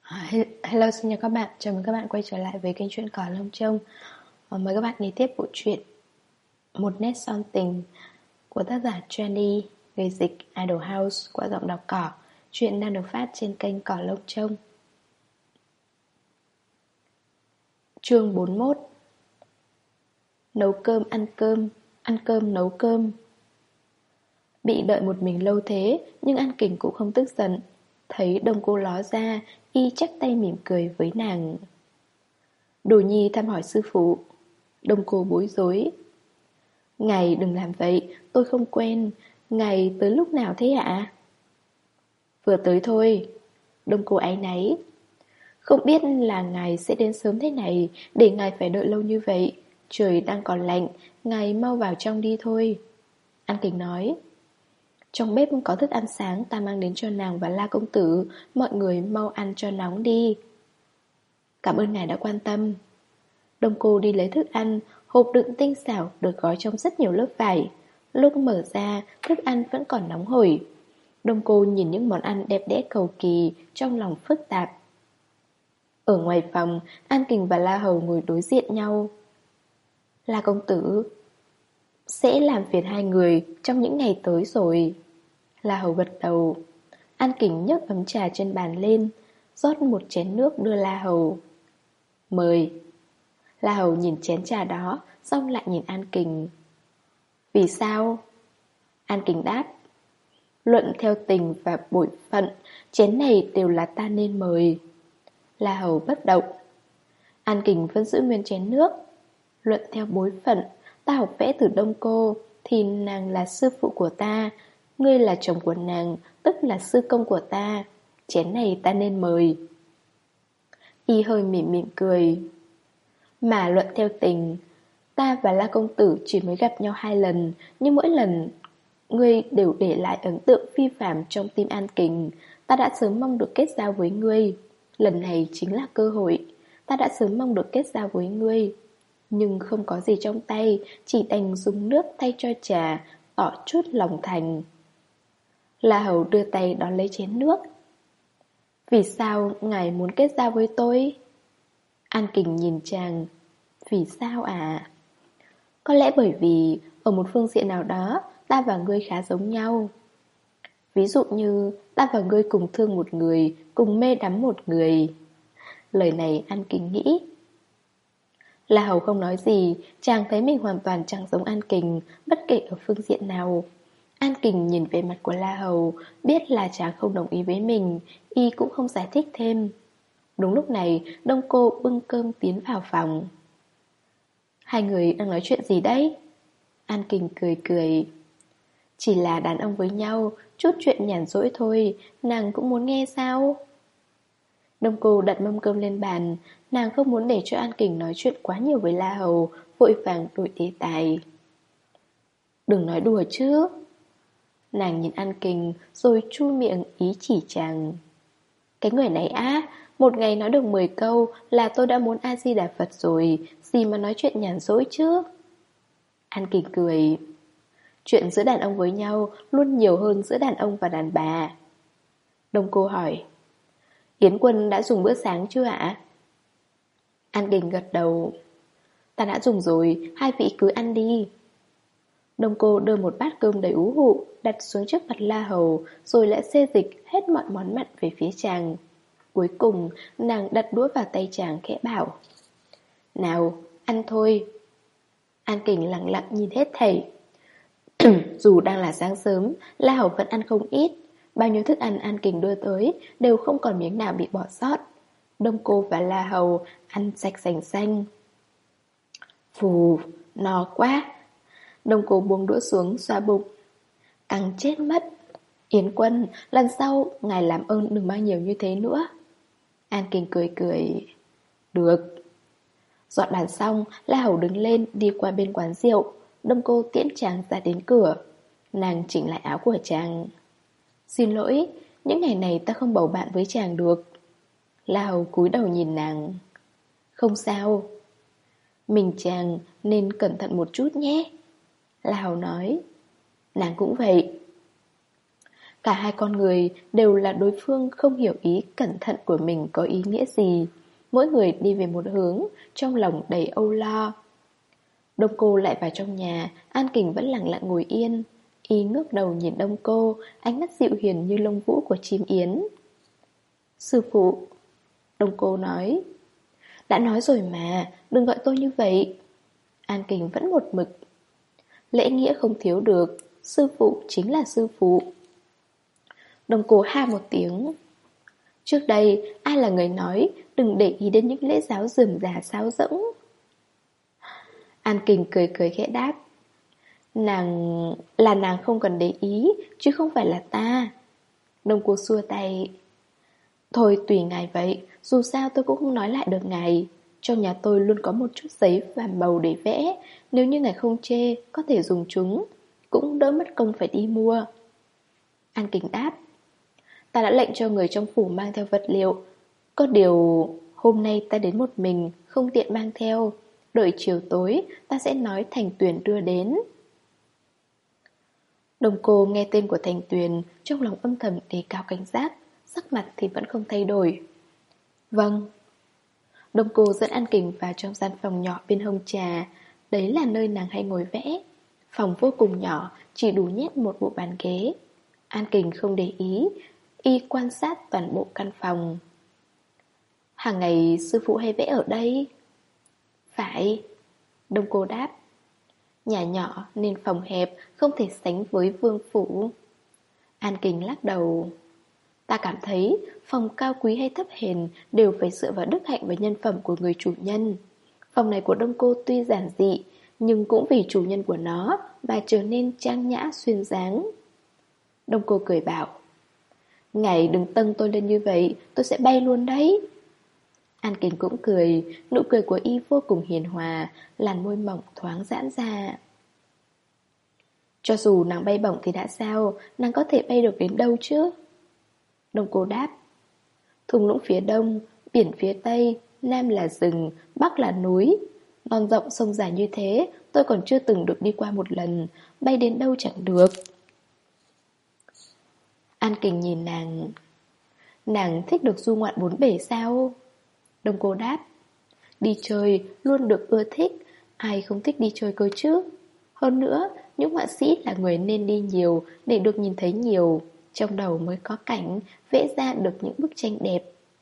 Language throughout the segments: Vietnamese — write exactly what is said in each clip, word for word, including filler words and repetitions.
À, he- Hello, xin chào các bạn, chào mừng các bạn quay trở lại với kênh truyện Cỏ Lông Trông. Ờ, Mời các bạn nghe tiếp bộ truyện Một nét son tình của tác giả Trendy, người dịch Idol House qua giọng đọc Cỏ. Truyện đang được phát trên kênh Cỏ Lông Trông. Chương bốn mươi mốt. Nấu cơm ăn cơm, ăn cơm nấu cơm. Bị đợi một mình lâu thế, nhưng An Kình cũng không tức giận. Thấy Đông Cô ló ra, y chắp tay mỉm cười với nàng. Đồ Nhi thăm hỏi sư phụ. Đông Cô bối rối. Ngài đừng làm vậy, tôi không quen. Ngài tới lúc nào thế ạ? Vừa tới thôi. Đông Cô áy náy. Không biết là ngài sẽ đến sớm thế này, để ngài phải đợi lâu như vậy. Trời đang còn lạnh, ngài mau vào trong đi thôi. An Kình nói. Trong bếp có thức ăn sáng ta mang đến cho nàng và La công tử. Mọi người mau ăn cho nóng đi. Cảm ơn ngài đã quan tâm. Đông Cô đi lấy thức ăn. Hộp đựng tinh xảo được gói trong rất nhiều lớp vải. Lúc mở ra, thức ăn vẫn còn nóng hổi. Đông Cô nhìn những món ăn đẹp đẽ cầu kỳ, trong lòng phức tạp. Ở ngoài phòng, An Kình và La Hầu ngồi đối diện nhau. La công tử sẽ làm phiền hai người trong những ngày tới rồi. La Hầu gật đầu. An Kình nhấc ấm trà trên bàn lên, rót một chén nước đưa La Hầu. Mời. La Hầu nhìn chén trà đó, xong lại nhìn An Kình. Vì sao? An Kình đáp. Luận theo tình và bội phận, chén này đều là ta nên mời. La Hầu bất động. An Kình vẫn giữ nguyên chén nước. Luận theo bối phận, ta học vẽ từ Đông Cô, thì nàng là sư phụ của ta. Ngươi là chồng của nàng, tức là sư công của ta. Chén này ta nên mời. Y hơi mỉm mỉm cười. Mà luận theo tình, ta và La công tử chỉ mới gặp nhau hai lần, nhưng mỗi lần ngươi đều để lại ấn tượng phi phàm trong tim An Kình. Ta đã sớm mong được kết giao với ngươi. Lần này chính là cơ hội. Ta đã sớm mong được kết giao với ngươi, nhưng không có gì trong tay, chỉ đành dùng nước thay cho trà, tỏ chút lòng thành. La Hầu đưa tay đón lấy chén nước. Vì sao ngài muốn kết giao với tôi? An Kình nhìn chàng. Vì sao à? Có lẽ bởi vì ở một phương diện nào đó, ta và ngươi khá giống nhau. Ví dụ như ta và ngươi cùng thương một người, cùng mê đắm một người. Lời này An Kình nghĩ. La Hầu không nói gì, chàng thấy mình hoàn toàn chẳng giống An Kình, bất kể ở phương diện nào. An Kình nhìn về mặt của La Hầu, biết là chàng không đồng ý với mình, y cũng không giải thích thêm. Đúng lúc này, Đông Cô bưng cơm tiến vào phòng. Hai người đang nói chuyện gì đấy? An Kình cười cười. Chỉ là đàn ông với nhau, chút chuyện nhàn rỗi thôi, nàng cũng muốn nghe sao? Đông Cô đặt mâm cơm lên bàn, nàng không muốn để cho An Kình nói chuyện quá nhiều với La Hầu, vội vàng đổi đề tài. Đừng nói đùa chứ. Nàng nhìn An Kình rồi chu miệng ý chỉ chàng. Cái người này á, một ngày nói được mười câu là tôi đã muốn A-di-đà Phật rồi, gì mà nói chuyện nhàn rỗi chứ. An Kình cười. Chuyện giữa đàn ông với nhau luôn nhiều hơn giữa đàn ông và đàn bà. Đông Cô hỏi. Yến Quân đã dùng bữa sáng chưa ạ? An Kình gật đầu. Ta đã dùng rồi, hai vị cứ ăn đi. Đông Cô đưa một bát cơm đầy ú hụ đặt xuống trước mặt La Hầu, rồi lại xê dịch hết mọi món mặn về phía chàng. Cuối cùng nàng đặt đũa vào tay chàng khẽ bảo. Nào, ăn thôi. An Kình lặng lặng nhìn hết thảy. Dù đang là sáng sớm, La Hầu vẫn ăn không ít. Bao nhiêu thức ăn An Kình đưa tới đều không còn miếng nào bị bỏ sót. Đông Cô và La Hầu ăn sạch sành xanh. Phù, no quá. Đông Cô buông đũa xuống xoa bụng. Căng chết mất. Yến Quân, lần sau ngài làm ơn đừng mang nhiều như thế nữa. An Kình cười cười. Được. Dọn bàn xong, La Hầu đứng lên đi qua bên quán rượu. Đông Cô tiễn chàng ra đến cửa. Nàng chỉnh lại áo của chàng. Xin lỗi, những ngày này ta không bầu bạn với chàng được. La Hầu cúi đầu nhìn nàng. Không sao. Mình chàng nên cẩn thận một chút nhé. La Hầu nói. Nàng cũng vậy. Cả hai con người đều là đối phương không hiểu ý cẩn thận của mình có ý nghĩa gì. Mỗi người đi về một hướng, trong lòng đầy âu lo. Đông Cô lại vào trong nhà, An Kình vẫn lặng lặng ngồi yên. Y ngước đầu nhìn Đông Cô, ánh mắt dịu hiền như lông vũ của chim yến. Sư phụ, Đông Cô nói. Đã nói rồi mà, đừng gọi tôi như vậy. An Kình vẫn một mực. Lễ nghĩa không thiếu được, sư phụ chính là sư phụ. Đông Cô ha một tiếng. Trước đây, ai là người nói đừng để ý đến những lễ giáo rườm rà sáo rỗng? An Kình cười cười khẽ đáp. Nàng... là nàng không cần để ý, chứ không phải là ta. Đông Cô xua tay. Thôi tùy ngài vậy, dù sao tôi cũng không nói lại được ngài. Trong nhà tôi luôn có một chút giấy và màu để vẽ. Nếu như ngài không chê, có thể dùng chúng. Cũng đỡ mất công phải đi mua. An Kình đáp. Ta đã lệnh cho người trong phủ mang theo vật liệu. Có điều hôm nay ta đến một mình, không tiện mang theo. Đợi chiều tối ta sẽ nói Thành Tuyền đưa đến. Đông Cô nghe tên của Thành Tuyền, trong lòng âm thầm đề cao cảnh giác, sắc mặt thì vẫn không thay đổi. Vâng. Đông Cô dẫn An Kình vào trong gian phòng nhỏ bên hông trà. Đấy là nơi nàng hay ngồi vẽ. Phòng vô cùng nhỏ, chỉ đủ nhét một bộ bàn ghế. An Kình không để ý, y quan sát toàn bộ căn phòng. Hàng ngày sư phụ hay vẽ ở đây? Phải. Đông Cô đáp. Nhà nhỏ nên phòng hẹp, không thể sánh với vương phủ. An Kình lắc đầu. Ta cảm thấy phòng cao quý hay thấp hèn đều phải dựa vào đức hạnh và nhân phẩm của người chủ nhân. Phòng này của Đông Cô tuy giản dị, nhưng cũng vì chủ nhân của nó mà trở nên trang nhã xuyên dáng. Đông Cô cười bảo. Ngài đừng tâng tôi lên như vậy, tôi sẽ bay luôn đấy. An Kình cũng cười, nụ cười của y vô cùng hiền hòa, làn môi mỏng thoáng giãn ra. Cho dù nàng bay bổng thì đã sao, nàng có thể bay được đến đâu chứ? Đông Cô đáp. Thung lũng phía đông, biển phía tây, nam là rừng, bắc là núi. Non rộng sông dài như thế, tôi còn chưa từng được đi qua một lần, bay đến đâu chẳng được. An Kình nhìn nàng. Nàng thích được du ngoạn bốn bể sao? Đông Cô đáp. Đi chơi luôn được ưa thích, ai không thích đi chơi cơ chứ? Hơn nữa, những họa sĩ là người nên đi nhiều để được nhìn thấy nhiều, trong đầu mới có cảnh, vẽ ra được những bức tranh đẹp.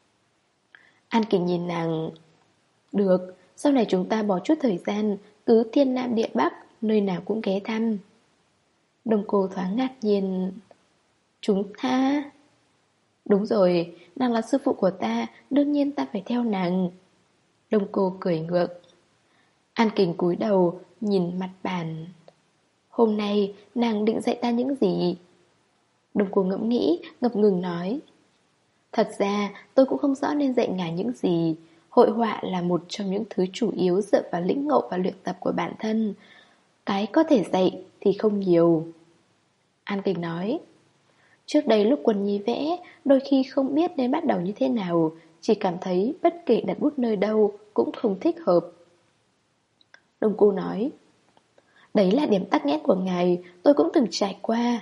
An Kình nhìn nàng. Được, sau này chúng ta bỏ chút thời gian, cứ thiên nam địa bắc, nơi nào cũng ghé thăm. Đông Cô thoáng ngạc nhiên. Chúng ta... Đúng rồi, nàng là sư phụ của ta, đương nhiên ta phải theo nàng. Đông Cô cười ngượng. An Kình cúi đầu, nhìn mặt bàn. Hôm nay, nàng định dạy ta những gì? Đông Cô ngẫm nghĩ, ngập ngừng nói. Thật ra, tôi cũng không rõ nên dạy ngài những gì. Hội họa là một trong những thứ chủ yếu dựa vào lĩnh ngộ và luyện tập của bản thân. Cái có thể dạy thì không nhiều. An Kình nói. Trước đây lúc Quân Nhi vẽ, đôi khi không biết nên bắt đầu như thế nào, chỉ cảm thấy bất kể đặt bút nơi đâu cũng không thích hợp. Đông Cô nói. Đấy là điểm tắc nghẽn của ngài, tôi cũng từng trải qua.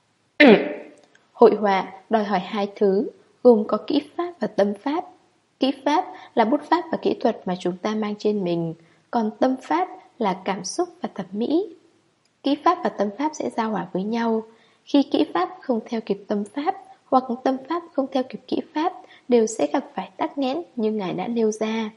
Hội họa đòi hỏi hai thứ, gồm có kỹ pháp và tâm pháp. Kỹ pháp là bút pháp và kỹ thuật mà chúng ta mang trên mình, còn tâm pháp là cảm xúc và thẩm mỹ. Kỹ pháp và tâm pháp sẽ giao hòa với nhau. Khi kỹ pháp không theo kịp tâm pháp, hoặc tâm pháp không theo kịp kỹ pháp, đều sẽ gặp phải tắc nghẽn như ngài đã nêu ra.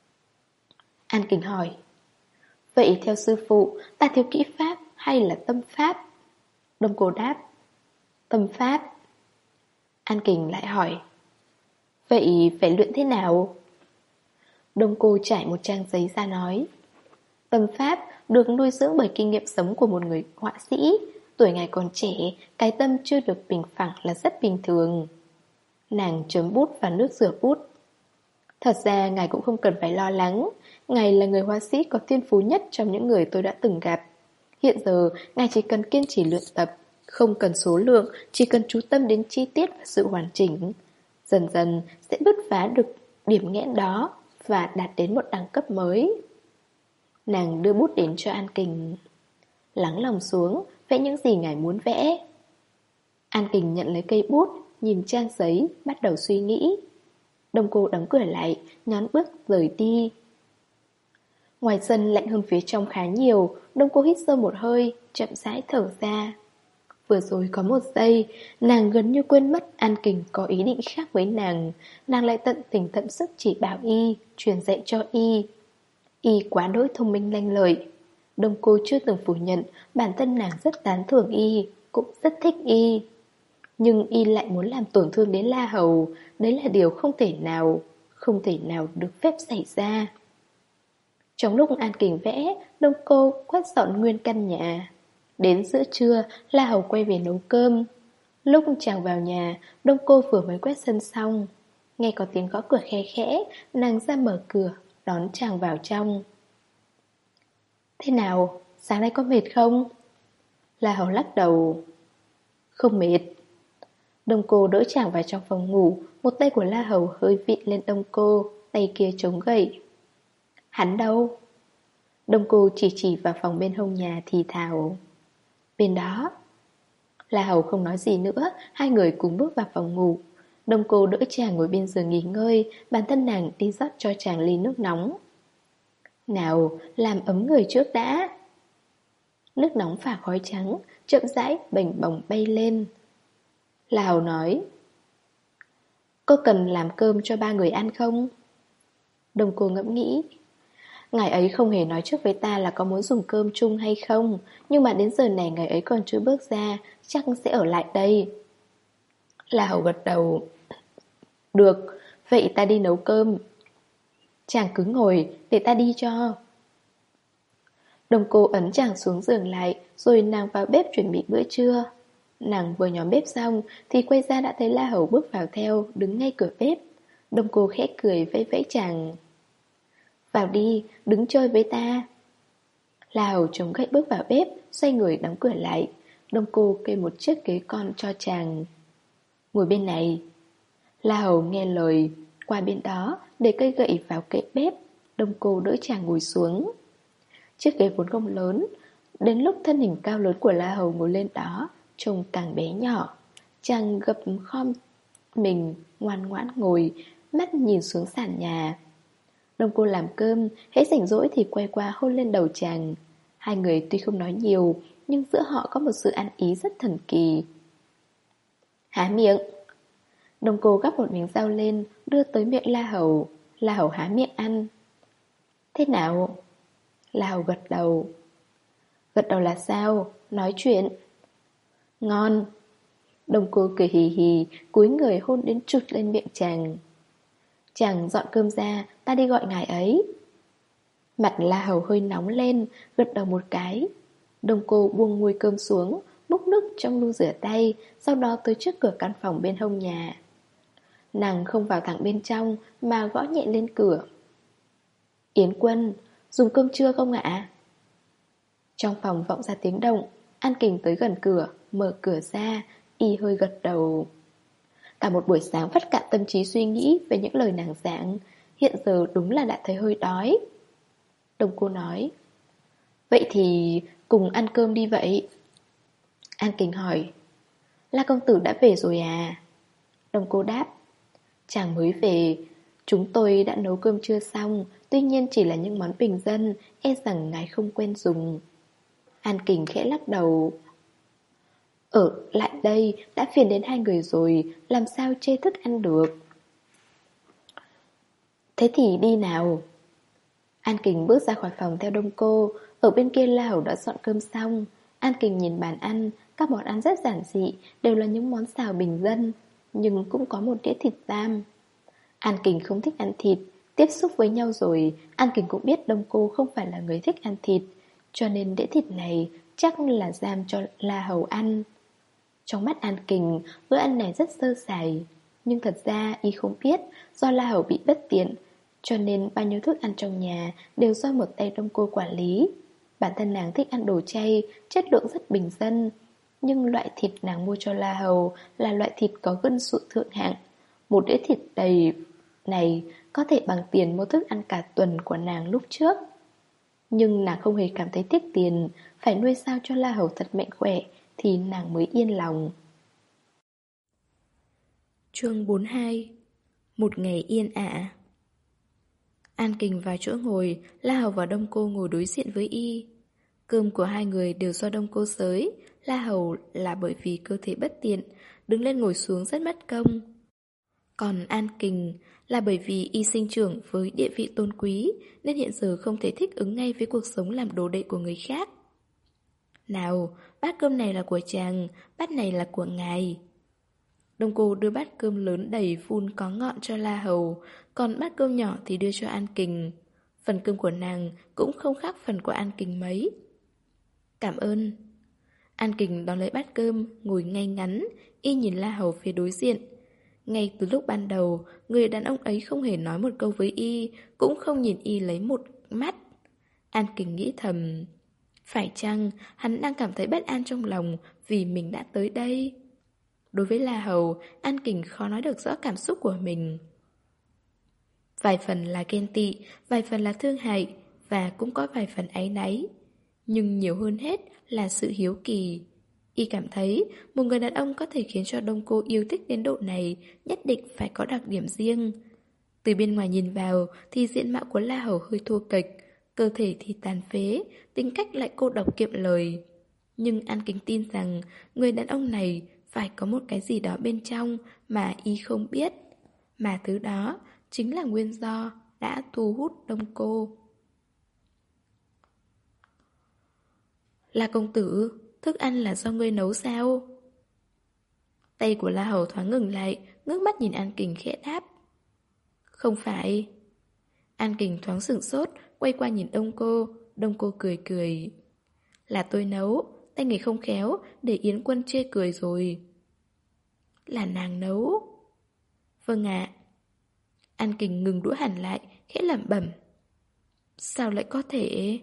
An Kình hỏi. Vậy theo sư phụ, ta thiếu kỹ pháp hay là tâm pháp? Đông Cô đáp. Tâm pháp. An Kình lại hỏi. Vậy phải luyện thế nào? Đông Cô trải một trang giấy ra nói. Tâm pháp được nuôi dưỡng bởi kinh nghiệm sống của một người họa sĩ. Tuổi ngài còn trẻ, cái tâm chưa được bình phẳng là rất bình thường. Nàng chấm bút vào nước rửa bút. Thật ra ngài cũng không cần phải lo lắng. Ngài là người họa sĩ có thiên phú nhất trong những người tôi đã từng gặp. Hiện giờ, ngài chỉ cần kiên trì luyện tập, không cần số lượng, chỉ cần chú tâm đến chi tiết và sự hoàn chỉnh. Dần dần sẽ bứt phá được điểm nghẽn đó và đạt đến một đẳng cấp mới. Nàng đưa bút đến cho An Kình. Lắng lòng xuống, vẽ những gì ngài muốn vẽ. An Kình nhận lấy cây bút, nhìn trang giấy, bắt đầu suy nghĩ. Đông Cô đóng cửa lại, nhón bước rời đi. Ngoài sân lạnh hơn phía trong khá nhiều, Đông Cô hít sâu một hơi, chậm rãi thở ra. Vừa rồi có một giây, nàng gần như quên mất An Kình có ý định khác với nàng. Nàng lại tận tình tận sức chỉ bảo y, truyền dạy cho y. Y quá đỗi thông minh lanh lợi. Đông Cô chưa từng phủ nhận bản thân nàng rất tán thưởng y, cũng rất thích y. Nhưng y lại muốn làm tổn thương đến La Hầu. Đấy là điều không thể nào, không thể nào được phép xảy ra. Trong lúc An Kình vẽ, Đông Cô quét dọn nguyên căn nhà. Đến giữa trưa, La Hầu quay về nấu cơm. Lúc chàng vào nhà, Đông Cô vừa mới quét sân xong. Nghe có tiếng gõ cửa khe khẽ, nàng ra mở cửa, đón chàng vào trong. Thế nào, sáng nay có mệt không? La Hầu lắc đầu. Không mệt. Đông Cô đỡ chàng vào trong phòng ngủ. Một tay của La Hầu hơi vịn lên Đông Cô, tay kia chống gậy. Hắn đâu? Đông Cô chỉ chỉ vào phòng bên hông nhà thì thào. Bên đó. La Hầu không nói gì nữa. Hai người cùng bước vào phòng ngủ. Đông Cô đỡ chàng ngồi bên giường nghỉ ngơi. Bản thân nàng đi rót cho chàng ly nước nóng. Nào, làm ấm người trước đã. Nước nóng phả khói trắng, chậm rãi bềnh bồng bay lên. La Hầu nói. Cô cần làm cơm cho ba người ăn không? Đông Cô ngẫm nghĩ. Ngài ấy không hề nói trước với ta là có muốn dùng cơm chung hay không. Nhưng mà đến giờ này ngài ấy còn chưa bước ra, chắc sẽ ở lại đây. La Hầu gật đầu. Được, vậy ta đi nấu cơm. Chàng cứ ngồi, để ta đi cho. Đông Cô ấn chàng xuống giường lại, rồi nàng vào bếp chuẩn bị bữa trưa. Nàng vừa nhóm bếp xong thì quay ra đã thấy La Hầu bước vào theo, đứng ngay cửa bếp. Đông Cô khẽ cười vẫy vẫy chàng. Vào đi, đứng chơi với ta. La Hầu chống gậy bước vào bếp, xoay người đóng cửa lại. Đông Cô kê một chiếc ghế con cho chàng. Ngồi bên này. La Hầu nghe lời, qua bên đó, để cây gậy vào kệ bếp. Đông Cô đỡ chàng ngồi xuống. Chiếc ghế vốn không lớn. Đến lúc thân hình cao lớn của La Hầu ngồi lên đó, trông càng bé nhỏ. Chàng gập khom mình, ngoan ngoãn ngồi, mắt nhìn xuống sàn nhà. Đông Cô làm cơm, hễ rảnh rỗi thì quay qua hôn lên đầu chàng. Hai người tuy không nói nhiều, nhưng giữa họ có một sự ăn ý rất thần kỳ. Há miệng. Đông Cô gắp một miếng rau lên, đưa tới miệng La Hầu. La Hầu há miệng ăn. Thế nào? La Hầu gật đầu. Gật đầu là sao? Nói chuyện. Ngon. Đông Cô cười hì hì, cúi người hôn đến chụt lên miệng chàng. Chàng dọn cơm ra, ta đi gọi ngài ấy. Mặt La Hầu hơi nóng lên, gật đầu một cái. Đông Cô buông nguôi cơm xuống, múc nước trong lu rửa tay, sau đó tới trước cửa căn phòng bên hông nhà. Nàng không vào thẳng bên trong, mà gõ nhẹ lên cửa. Yến Quân, dùng cơm trưa không ạ? Trong phòng vọng ra tiếng động. An Kình tới gần cửa, mở cửa ra, y hơi gật đầu. Cả một buổi sáng vắt cạn tâm trí suy nghĩ về những lời nàng giảng. Hiện giờ đúng là đã thấy hơi đói. Đông Cô nói. Vậy thì cùng ăn cơm đi vậy. An Kình hỏi. La công tử đã về rồi à? Đông Cô đáp. Chàng mới về. Chúng tôi đã nấu cơm trưa xong, tuy nhiên chỉ là những món bình dân, e rằng ngài không quen dùng. An Kình khẽ lắc đầu. Ở lại đây đã phiền đến hai người rồi, làm sao chê thức ăn được. Thế thì đi nào. An Kình bước ra khỏi phòng theo Đông Cô. Ở bên kia La Hầu đã dọn cơm xong. An Kình nhìn bàn ăn. Các món ăn rất giản dị, đều là những món xào bình dân, nhưng cũng có một đĩa thịt tam. An Kình không thích ăn thịt. Tiếp xúc với nhau rồi, An Kình cũng biết Đông Cô không phải là người thích ăn thịt, cho nên đĩa thịt này chắc là giam cho La Hầu ăn. Trong mắt An Kình, bữa ăn này rất sơ sài. Nhưng thật ra y không biết, do La Hầu bị bất tiện, cho nên bao nhiêu thức ăn trong nhà đều do một tay Đông Cô quản lý. Bản thân nàng thích ăn đồ chay, chất lượng rất bình dân. Nhưng loại thịt nàng mua cho La Hầu là loại thịt có gân sụn thượng hạng. Một đĩa thịt đầy này có thể bằng tiền mua thức ăn cả tuần của nàng lúc trước. Nhưng nàng không hề cảm thấy tiếc tiền, phải nuôi sao cho La Hầu thật mạnh khỏe thì nàng mới yên lòng. Chương bốn mươi hai. Một ngày yên ả. An Kình vào chỗ ngồi, La Hầu và Đông Cô ngồi đối diện với y. Cơm của hai người đều do Đông Cô xới. La Hầu là bởi vì cơ thể bất tiện, đứng lên ngồi xuống rất mất công. Còn An Kình là bởi vì y sinh trưởng với địa vị tôn quý, nên hiện giờ không thể thích ứng ngay với cuộc sống làm đồ đệ của người khác. Nào, bát cơm này là của chàng, bát này là của ngài. Đông Cô đưa bát cơm lớn đầy phun có ngọn cho La Hầu, còn bát cơm nhỏ thì đưa cho An Kình. Phần cơm của nàng cũng không khác phần của An Kình mấy. Cảm ơn. An Kình đón lấy bát cơm, ngồi ngay ngắn, y nhìn La Hầu phía đối diện. Ngay từ lúc ban đầu, người đàn ông ấy không hề nói một câu với y, cũng không nhìn y lấy một mắt. An Kình nghĩ thầm, phải chăng hắn đang cảm thấy bất an trong lòng vì mình đã tới đây? Đối với La Hầu, An Kình khó nói được rõ cảm xúc của mình. Vài phần là ghen tị, vài phần là thương hại, và cũng có vài phần áy náy. Nhưng nhiều hơn hết là sự hiếu kỳ. Y cảm thấy một người đàn ông có thể khiến cho Đông Cô yêu thích đến độ này nhất định phải có đặc điểm riêng. Từ bên ngoài nhìn vào thì diện mạo của La Hầu hơi thô kệch, cơ thể thì tàn phế, tính cách lại cô độc kiệm lời. Nhưng An Kình tin rằng người đàn ông này phải có một cái gì đó bên trong mà y không biết. Mà thứ đó chính là nguyên do đã thu hút Đông Cô. La công tử, thức ăn là do ngươi nấu sao? Tay của La Hầu thoáng ngừng lại, ngước mắt nhìn An Kình khẽ đáp. Không phải. An Kình thoáng sửng sốt, quay qua nhìn Đông Cô. Đông Cô cười cười. Là tôi nấu, tay nghề không khéo, để Yến Quân chê cười rồi. Là nàng nấu. Vâng ạ. An Kình ngừng đũa hẳn lại, khẽ lẩm bẩm. Sao lại có thể?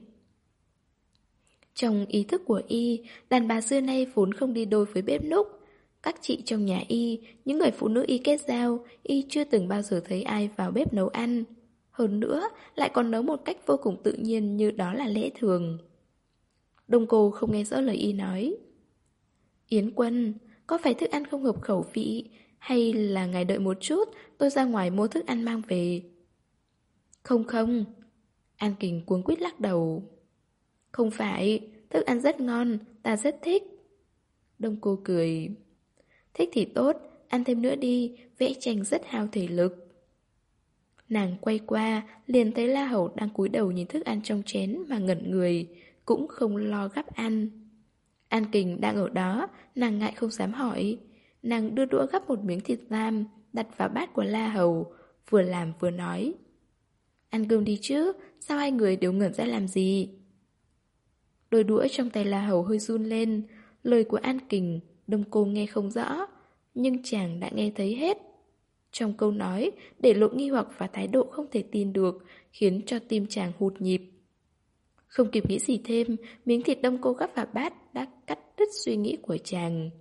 Trong ý thức của y, đàn bà xưa nay vốn không đi đôi với bếp núc. Các chị trong nhà y, những người phụ nữ y kết giao, y chưa từng bao giờ thấy ai vào bếp nấu ăn. Hơn nữa, lại còn nấu một cách vô cùng tự nhiên như đó là lẽ thường. Đông Cô không nghe rõ lời y nói. Yến Quân, có phải thức ăn không hợp khẩu vị, hay là ngài đợi một chút, tôi ra ngoài mua thức ăn mang về? Không không. An Kình cuống quýt lắc đầu. Không phải, thức ăn rất ngon, ta rất thích. Đông Cô cười. Thích thì tốt, ăn thêm nữa đi, vẽ tranh rất hao thể lực. Nàng quay qua, liền thấy La Hầu đang cúi đầu nhìn thức ăn trong chén mà ngẩn người, cũng không lo gắp ăn. An Kình đang ở đó, nàng ngại không dám hỏi. Nàng đưa đũa gắp một miếng thịt lam, đặt vào bát của La Hầu, vừa làm vừa nói. Ăn cơm đi chứ, sao hai người đều ngẩn ra làm gì? Đôi đũa trong tay La Hầu hơi run lên, lời của An Kình, Đông Cô nghe không rõ, nhưng chàng đã nghe thấy hết. Trong câu nói, để lộ nghi hoặc và thái độ không thể tin được, khiến cho tim chàng hụt nhịp. Không kịp nghĩ gì thêm, miếng thịt Đông Cô gắp vào bát đã cắt đứt suy nghĩ của chàng.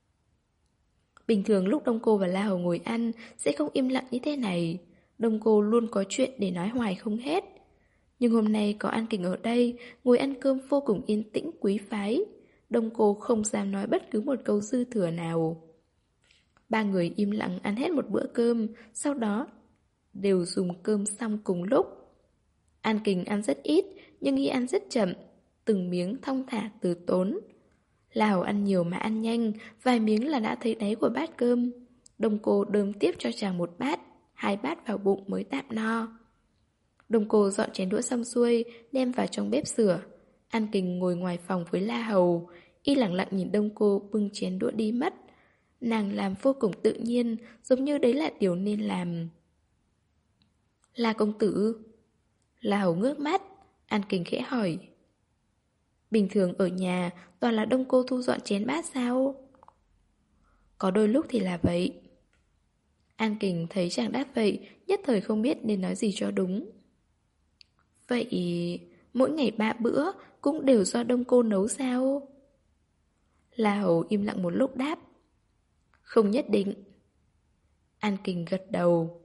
Bình thường lúc Đông Cô và La Hầu ngồi ăn sẽ không im lặng như thế này. Đông Cô luôn có chuyện để nói hoài không hết. Nhưng hôm nay có An Kình ở đây, ngồi ăn cơm vô cùng yên tĩnh quý phái. Đông Cô không dám nói bất cứ một câu dư thừa nào. Ba người im lặng ăn hết một bữa cơm, sau đó đều dùng cơm xong cùng lúc. An Kình ăn rất ít, nhưng y ăn rất chậm, từng miếng thong thả từ tốn. La Hầu ăn nhiều mà ăn nhanh, vài miếng là đã thấy đáy của bát cơm. Đông Cô đơm tiếp cho chàng một bát, hai bát vào bụng mới tạm no. Đông Cô dọn chén đũa xong xuôi, đem vào trong bếp rửa. An Kình ngồi ngoài phòng với La Hầu, y lặng lặng nhìn Đông Cô bưng chén đũa đi mất. Nàng làm vô cùng tự nhiên, giống như đấy là điều nên làm. La công tử. La Hầu ngước mắt, An Kình khẽ hỏi. Bình thường ở nhà toàn là Đông Cô thu dọn chén bát sao? Có đôi lúc thì là vậy. An Kình thấy chàng đáp vậy, nhất thời không biết nên nói gì cho đúng. Vậy mỗi ngày ba bữa cũng đều do Đông Cô nấu sao? La Hầu im lặng một lúc đáp. Không nhất định. An Kình gật đầu.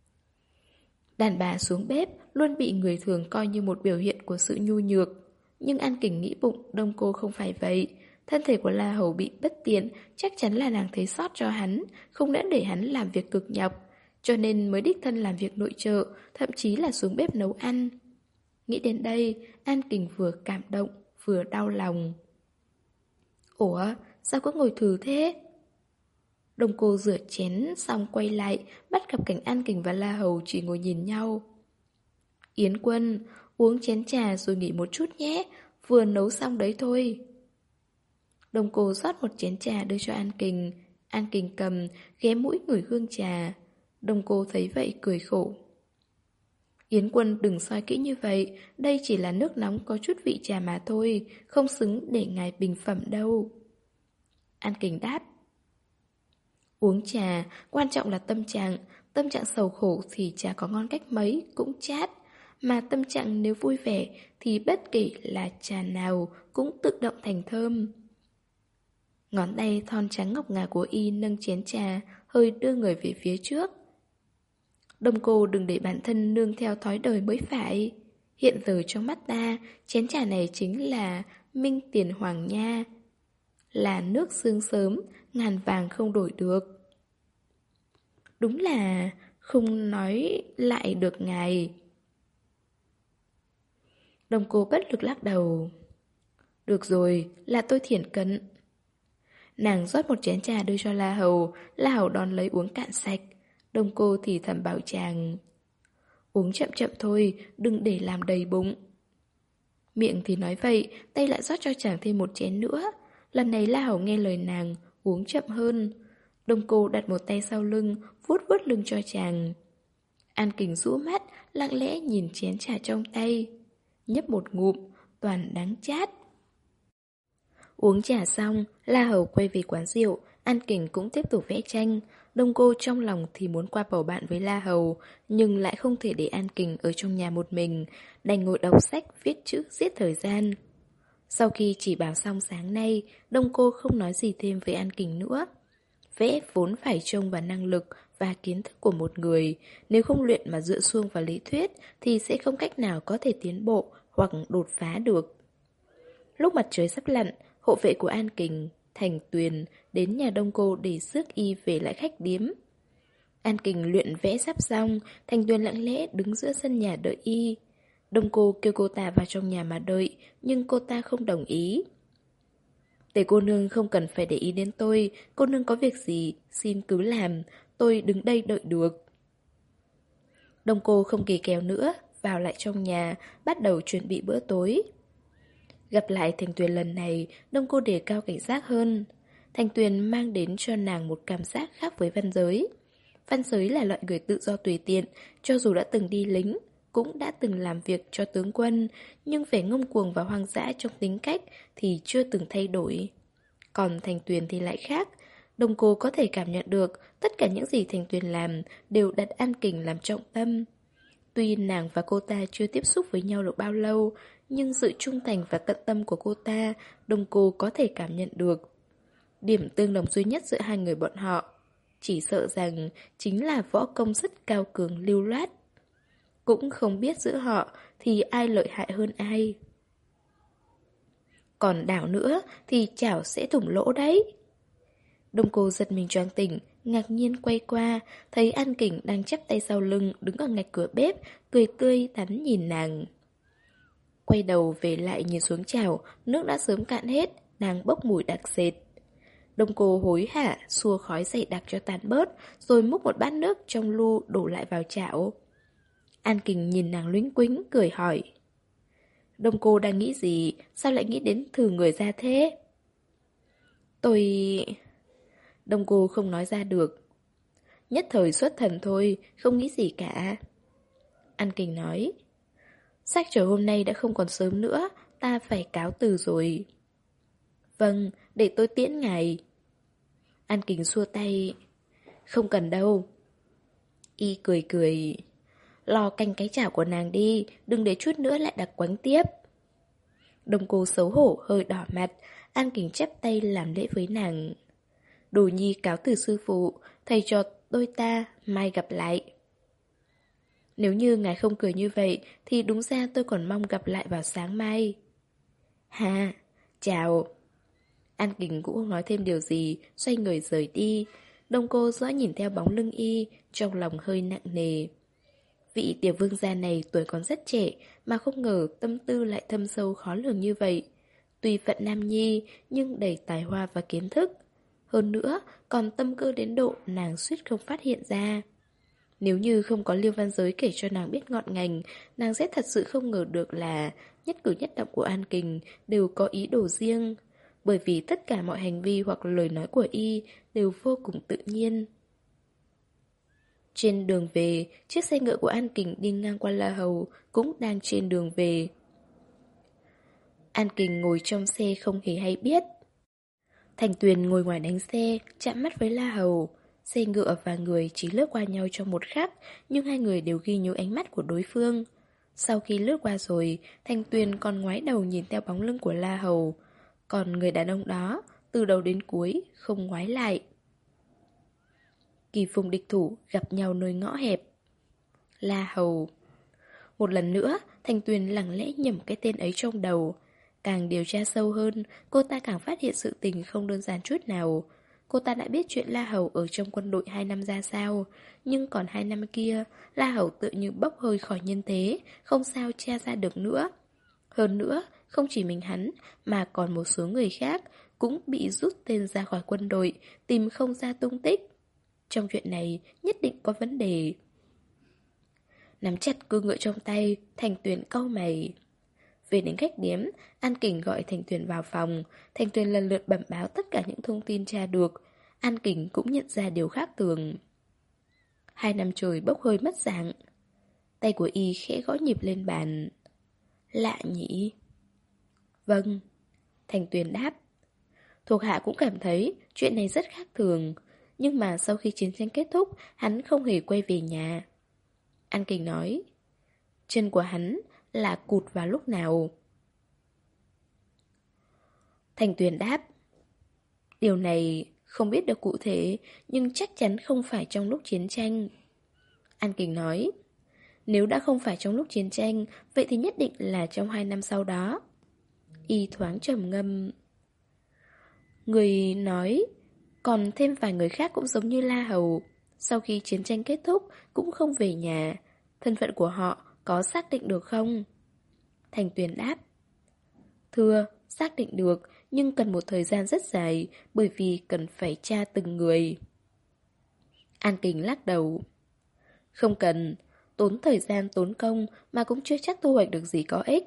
Đàn bà xuống bếp luôn bị người thường coi như một biểu hiện của sự nhu nhược. Nhưng An Kình nghĩ bụng Đông Cô không phải vậy. Thân thể của La Hầu bị bất tiện, chắc chắn là nàng thấy sót cho hắn, không đã để hắn làm việc cực nhọc, cho nên mới đích thân làm việc nội trợ, thậm chí là xuống bếp nấu ăn. Nghĩ đến đây, An Kình vừa cảm động, vừa đau lòng. Ủa, sao có ngồi thử thế? Đồng cô rửa chén xong quay lại, bắt gặp cảnh An Kình và La Hầu chỉ ngồi nhìn nhau. Yến Quân, uống chén trà rồi nghỉ một chút nhé, vừa nấu xong đấy thôi. Đồng cô rót một chén trà đưa cho An Kình. An Kình cầm, ghé mũi ngửi hương trà. Đồng cô thấy vậy cười khổ. Yến Quân đừng soi kỹ như vậy, đây chỉ là nước nóng có chút vị trà mà thôi, không xứng để ngài bình phẩm đâu. An Kình đáp. Uống trà, quan trọng là tâm trạng, tâm trạng sầu khổ thì trà có ngon cách mấy cũng chát, mà tâm trạng nếu vui vẻ thì bất kể là trà nào cũng tự động thành thơm. Ngón tay thon trắng ngọc ngà của y nâng chén trà, hơi đưa người về phía trước. Đồng cô đừng để bản thân nương theo thói đời mới phải. Hiện giờ trong mắt ta, chén trà này chính là minh tiền hoàng nha. Là nước sương sớm, ngàn vàng không đổi được. Đúng là không nói lại được ngài. Đồng cô bất lực lắc đầu. Được rồi, là tôi thiển cận. Nàng rót một chén trà đưa cho La Hầu, La Hầu đón lấy uống cạn sạch. Đồng cô thì thầm bảo chàng. Uống chậm chậm thôi, đừng để làm đầy bụng. Miệng thì nói vậy, tay lại rót cho chàng thêm một chén nữa. Lần này La Hầu nghe lời nàng, uống chậm hơn. Đồng cô đặt một tay sau lưng, vuốt vuốt lưng cho chàng. An Kình rũ mắt, lặng lẽ nhìn chén trà trong tay. Nhấp một ngụm, toàn đắng chát. Uống trà xong, La Hầu quay về quán rượu, An Kình cũng tiếp tục vẽ tranh. Đông cô trong lòng thì muốn qua bầu bạn với La Hầu, nhưng lại không thể để An Kình ở trong nhà một mình, đành ngồi đọc sách, viết chữ, giết thời gian. Sau khi chỉ bảo xong sáng nay, Đông cô không nói gì thêm với An Kình nữa. Vẽ vốn phải trông vào năng lực và kiến thức của một người, nếu không luyện mà dựa suông vào lý thuyết thì sẽ không cách nào có thể tiến bộ hoặc đột phá được. Lúc mặt trời sắp lặn, hộ vệ của An Kình, Thành Tuyền, đến nhà Đông cô để rước y về lại khách điếm. An Kình luyện vẽ sắp xong, Thành Tuyền lặng lẽ đứng giữa sân nhà đợi y. Đông cô kêu cô ta vào trong nhà mà đợi, nhưng cô ta không đồng ý. Để cô nương không cần phải để ý đến tôi, cô nương có việc gì, xin cứ làm, tôi đứng đây đợi được. Đông cô không kỳ kèo nữa, vào lại trong nhà, bắt đầu chuẩn bị bữa tối. Gặp lại Thành Tuyền lần này, Đông cô đề cao cảnh giác hơn. Thành Tuyền mang đến cho nàng một cảm giác khác với Văn Giới. Văn Giới là loại người tự do tùy tiện, cho dù đã từng đi lính, cũng đã từng làm việc cho tướng quân, nhưng vẻ ngông cuồng và hoang dã trong tính cách thì chưa từng thay đổi. Còn Thành Tuyền thì lại khác. Đông cô có thể cảm nhận được tất cả những gì Thành Tuyền làm đều đặt An Kình làm trọng tâm. Tuy nàng và cô ta chưa tiếp xúc với nhau được bao lâu, nhưng sự trung thành và tận tâm của cô ta, Đông cô có thể cảm nhận được. Điểm tương đồng duy nhất giữa hai người bọn họ, chỉ sợ rằng chính là võ công rất cao cường lưu loát. Cũng không biết giữa họ thì ai lợi hại hơn ai. Còn đảo nữa thì chảo sẽ thủng lỗ đấy. Đông cô giật mình choàng tỉnh, ngạc nhiên quay qua, thấy An Kình đang chắp tay sau lưng, đứng ở ngạch cửa bếp, cười tươi tắn nhìn nàng. Quay đầu về lại nhìn xuống chảo, nước đã sớm cạn hết, nàng bốc mùi đặc sệt. Đông cô hối hả, xua khói dày đặc cho tàn bớt, rồi múc một bát nước trong lu đổ lại vào chảo. An Kình nhìn nàng luyến quính, cười hỏi. Đông cô đang nghĩ gì, sao lại nghĩ đến thử người ra thế? Tôi... Đông cô không nói ra được. Nhất thời xuất thần thôi, không nghĩ gì cả. An Kình nói. Sách trời hôm nay đã không còn sớm nữa, ta phải cáo từ rồi. Vâng, để tôi tiễn ngài. An Kình xua tay. Không cần đâu. Y cười cười. Lo canh cái chảo của nàng đi, đừng để chút nữa lại đặc quánh tiếp. Đông cô xấu hổ hơi đỏ mặt, An Kình chắp tay làm lễ với nàng. Đồ nhi cáo từ sư phụ, thầy trò đôi ta mai gặp lại. Nếu như ngài không cười như vậy thì đúng ra tôi còn mong gặp lại vào sáng mai. Hà, chào. An Kình cũng không nói thêm điều gì, xoay người rời đi. Đông Cô dõi nhìn theo bóng lưng y, trong lòng hơi nặng nề. Vị tiểu vương gia này tuổi còn rất trẻ, mà không ngờ tâm tư lại thâm sâu khó lường như vậy. Tuy phận nam nhi, nhưng đầy tài hoa và kiến thức. Hơn nữa, còn tâm cơ đến độ nàng suýt không phát hiện ra. Nếu như không có Liêu Văn Giới kể cho nàng biết ngọn ngành, nàng sẽ thật sự không ngờ được là nhất cử nhất động của An Kình đều có ý đồ riêng. Bởi vì tất cả mọi hành vi hoặc lời nói của y đều vô cùng tự nhiên. Trên đường về, chiếc xe ngựa của An Kình đi ngang qua La Hầu cũng đang trên đường về. An Kình ngồi trong xe không hề hay biết. Thành Tuyền ngồi ngoài đánh xe, chạm mắt với La Hầu. Xe ngựa và người chỉ lướt qua nhau trong một khắc, nhưng hai người đều ghi nhớ ánh mắt của đối phương. Sau khi lướt qua rồi, Thành Tuyền còn ngoái đầu nhìn theo bóng lưng của La Hầu. Còn người đàn ông đó, từ đầu đến cuối, không ngoái lại. Kỳ phùng địch thủ gặp nhau nơi ngõ hẹp. La Hầu. Một lần nữa, Thành Tuyền lặng lẽ nhẩm cái tên ấy trong đầu. Càng điều tra sâu hơn, cô ta càng phát hiện sự tình không đơn giản chút nào. Cô ta đã biết chuyện La Hầu ở trong quân đội hai năm ra sao, nhưng còn hai năm kia, La Hầu tự như bốc hơi khỏi nhân thế, không sao tra ra được nữa. Hơn nữa, không chỉ mình hắn, mà còn một số người khác cũng bị rút tên ra khỏi quân đội, tìm không ra tung tích. Trong chuyện này, nhất định có vấn đề. Nắm chặt cương ngựa trong tay, Thành Tuyền cau mày. Về đến khách điếm, An Kình gọi Thành Tuyền vào phòng. Thành Tuyền lần lượt bẩm báo tất cả những thông tin tra được. An Kình cũng nhận ra điều khác thường. Hai năm trời bốc hơi mất dạng. Tay của y khẽ gõ nhịp lên bàn. Lạ nhỉ? Vâng. Thành Tuyền đáp. Thuộc hạ cũng cảm thấy chuyện này rất khác thường. Nhưng mà sau khi chiến tranh kết thúc, hắn không hề quay về nhà. An Kình nói. Chân của hắn là cụt vào lúc nào? Thành Tuyền đáp. Điều này không biết được cụ thể, nhưng chắc chắn không phải trong lúc chiến tranh. An Kình nói. Nếu đã không phải trong lúc chiến tranh, vậy thì nhất định là trong hai năm sau đó. Y thoáng trầm ngâm. Người nói, còn thêm vài người khác cũng giống như La Hầu. Sau khi chiến tranh kết thúc, cũng không về nhà. Thân phận của họ có xác định được không? Thành Tuyền đáp. Thưa, xác định được, nhưng cần một thời gian rất dài, bởi vì cần phải tra từng người. An Kình lắc đầu. Không cần, tốn thời gian tốn công mà cũng chưa chắc thu hoạch được gì có ích.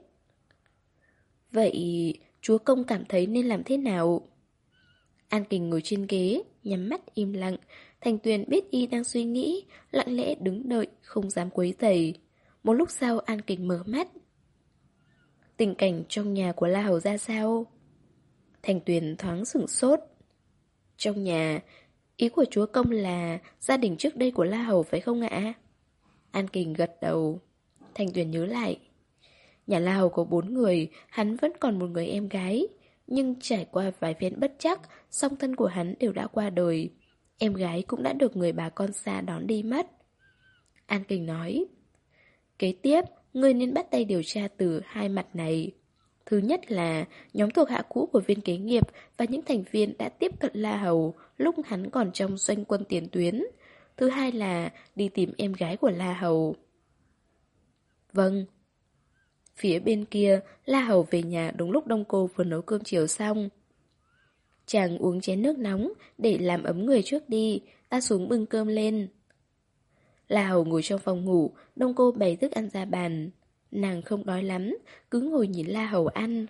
Vậy, chúa công cảm thấy nên làm thế nào? An Kình ngồi trên ghế, nhắm mắt im lặng. Thành Tuyền biết y đang suy nghĩ, lặng lẽ đứng đợi, không dám quấy rầy. Một lúc sau An Kình mở mắt. Tình cảnh trong nhà của La Hầu ra sao? Thành Tuyền thoáng sửng sốt. Trong nhà, ý của chúa công là gia đình trước đây của La Hầu phải không ạ? An Kình gật đầu. Thành Tuyền nhớ lại. Nhà La Hầu có bốn người, hắn vẫn còn một người em gái. Nhưng trải qua vài phen bất chắc, song thân của hắn đều đã qua đời. Em gái cũng đã được người bà con xa đón đi mất. An Kình nói. Kế tiếp, ngươi nên bắt tay điều tra từ hai mặt này. Thứ nhất là nhóm thuộc hạ cũ của viên kế nghiệp và những thành viên đã tiếp cận La Hầu lúc hắn còn trong doanh quân tiền tuyến. Thứ hai là đi tìm em gái của La Hầu. Vâng. Phía bên kia, La Hầu về nhà đúng lúc Đông Cô vừa nấu cơm chiều xong. Chàng uống chén nước nóng để làm ấm người trước đi, ta xuống bưng cơm lên. La Hầu ngồi trong phòng ngủ, Đông Cô bày thức ăn ra bàn. Nàng không đói lắm, cứ ngồi nhìn La Hầu ăn.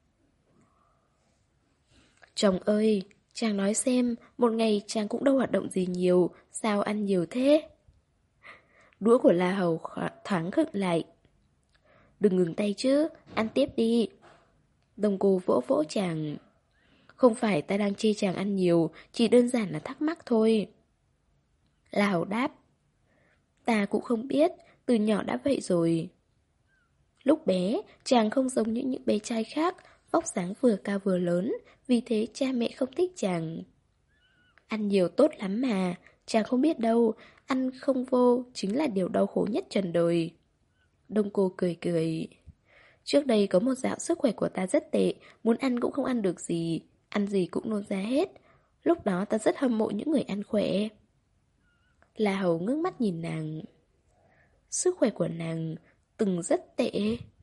Chồng ơi, chàng nói xem, một ngày chàng cũng đâu hoạt động gì nhiều, sao ăn nhiều thế? Đũa của La Hầu thoáng khựng lại. Đừng ngừng tay chứ, ăn tiếp đi. Đông Cô vỗ vỗ chàng. Không phải ta đang chê chàng ăn nhiều, chỉ đơn giản là thắc mắc thôi. La Hầu đáp. Ta cũng không biết, từ nhỏ đã vậy rồi. Lúc bé, chàng không giống như những bé trai khác, vóc dáng vừa cao vừa lớn, vì thế cha mẹ không thích chàng. Ăn nhiều tốt lắm mà, chàng không biết đâu, ăn không vô chính là điều đau khổ nhất trần đời. Đông Cô cười cười. Trước đây có một dạo sức khỏe của ta rất tệ, muốn ăn cũng không ăn được gì. ăn gì cũng nôn ra hết. Lúc đó ta rất hâm mộ những người ăn khỏe. La Hầu ngước mắt nhìn nàng. Sức khỏe của nàng từng rất tệ.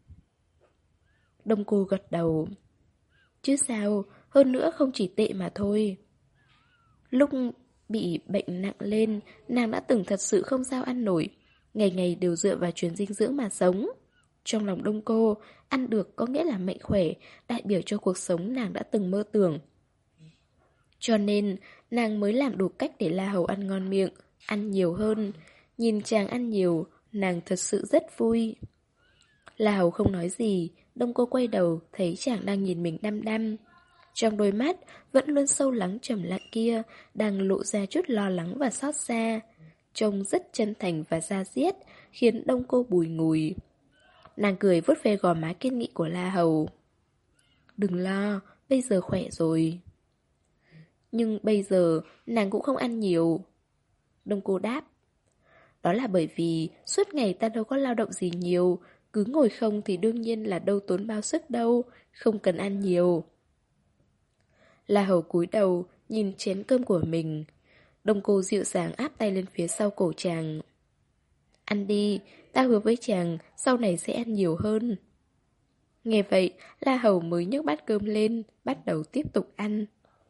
Đông Cô gật đầu. Chứ sao, hơn nữa không chỉ tệ mà thôi. Lúc bị bệnh nặng lên, nàng đã từng thật sự không sao ăn nổi. Ngày ngày đều dựa vào chuyến dinh dưỡng mà sống. Trong lòng Đông Cô, ăn được có nghĩa là mạnh khỏe, đại biểu cho cuộc sống nàng đã từng mơ tưởng. Cho nên, nàng mới làm đủ cách để La Hầu ăn ngon miệng, ăn nhiều hơn. Nhìn chàng ăn nhiều, nàng thật sự rất vui. La Hầu không nói gì, Đông Cô quay đầu, thấy chàng đang nhìn mình đăm đăm. Trong đôi mắt, vẫn luôn sâu lắng trầm lặng kia, đang lộ ra chút lo lắng và xót xa. Trông rất chân thành và da diết, khiến Đông Cô bùi ngùi. Nàng cười vuốt ve gò má kiên nghị của La Hầu. Đừng lo, bây giờ khỏe rồi. Nhưng bây giờ, nàng cũng không ăn nhiều. Đông Cô đáp. Đó là bởi vì suốt ngày ta đâu có lao động gì nhiều, cứ ngồi không thì đương nhiên là đâu tốn bao sức đâu, không cần ăn nhiều. La Hầu cúi đầu, nhìn chén cơm của mình. Đông Cô dịu dàng áp tay lên phía sau cổ chàng. Ăn đi, ta hứa với chàng, sau này sẽ ăn nhiều hơn. Nghe vậy, La Hầu mới nhấc bát cơm lên, bắt đầu tiếp tục ăn.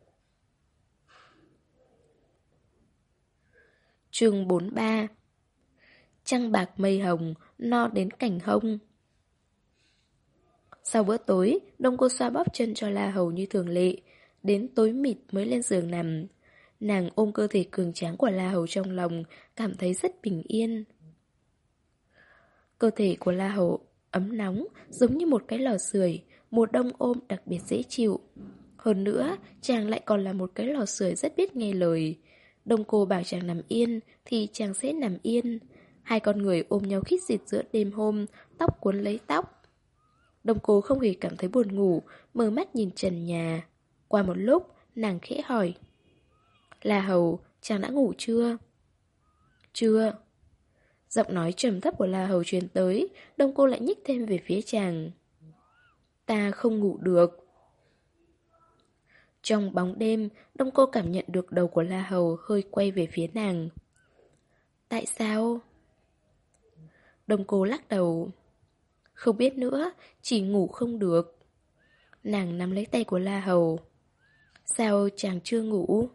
Chương bốn mươi ba. Trăng bạc mây hồng, no đến cành hông. Sau bữa tối, Đông Cô xoa bóp chân cho La Hầu như thường lệ. Đến tối mịt mới lên giường nằm. Nàng ôm cơ thể cường tráng của La Hầu trong lòng, cảm thấy rất bình yên. Cơ thể của La Hầu ấm nóng, giống như một cái lò sưởi, mùa đông ôm đặc biệt dễ chịu. Hơn nữa, chàng lại còn là một cái lò sưởi rất biết nghe lời. Đông Cô bảo chàng nằm yên, thì chàng sẽ nằm yên. Hai con người ôm nhau khít khít giữa đêm hôm, tóc cuốn lấy tóc. Đông Cô không hề cảm thấy buồn ngủ, mở mắt nhìn trần nhà. Qua một lúc, nàng khẽ hỏi. La Hầu, chàng đã ngủ chưa? Chưa. Giọng nói trầm thấp của La Hầu truyền tới, Đông Cô lại nhích thêm về phía chàng. Ta không ngủ được. Trong bóng đêm, Đông Cô cảm nhận được đầu của La Hầu hơi quay về phía nàng. Tại sao? Đông Cô lắc đầu. Không biết nữa, chỉ ngủ không được. Nàng nắm lấy tay của La Hầu. Sao chàng chưa ngủ?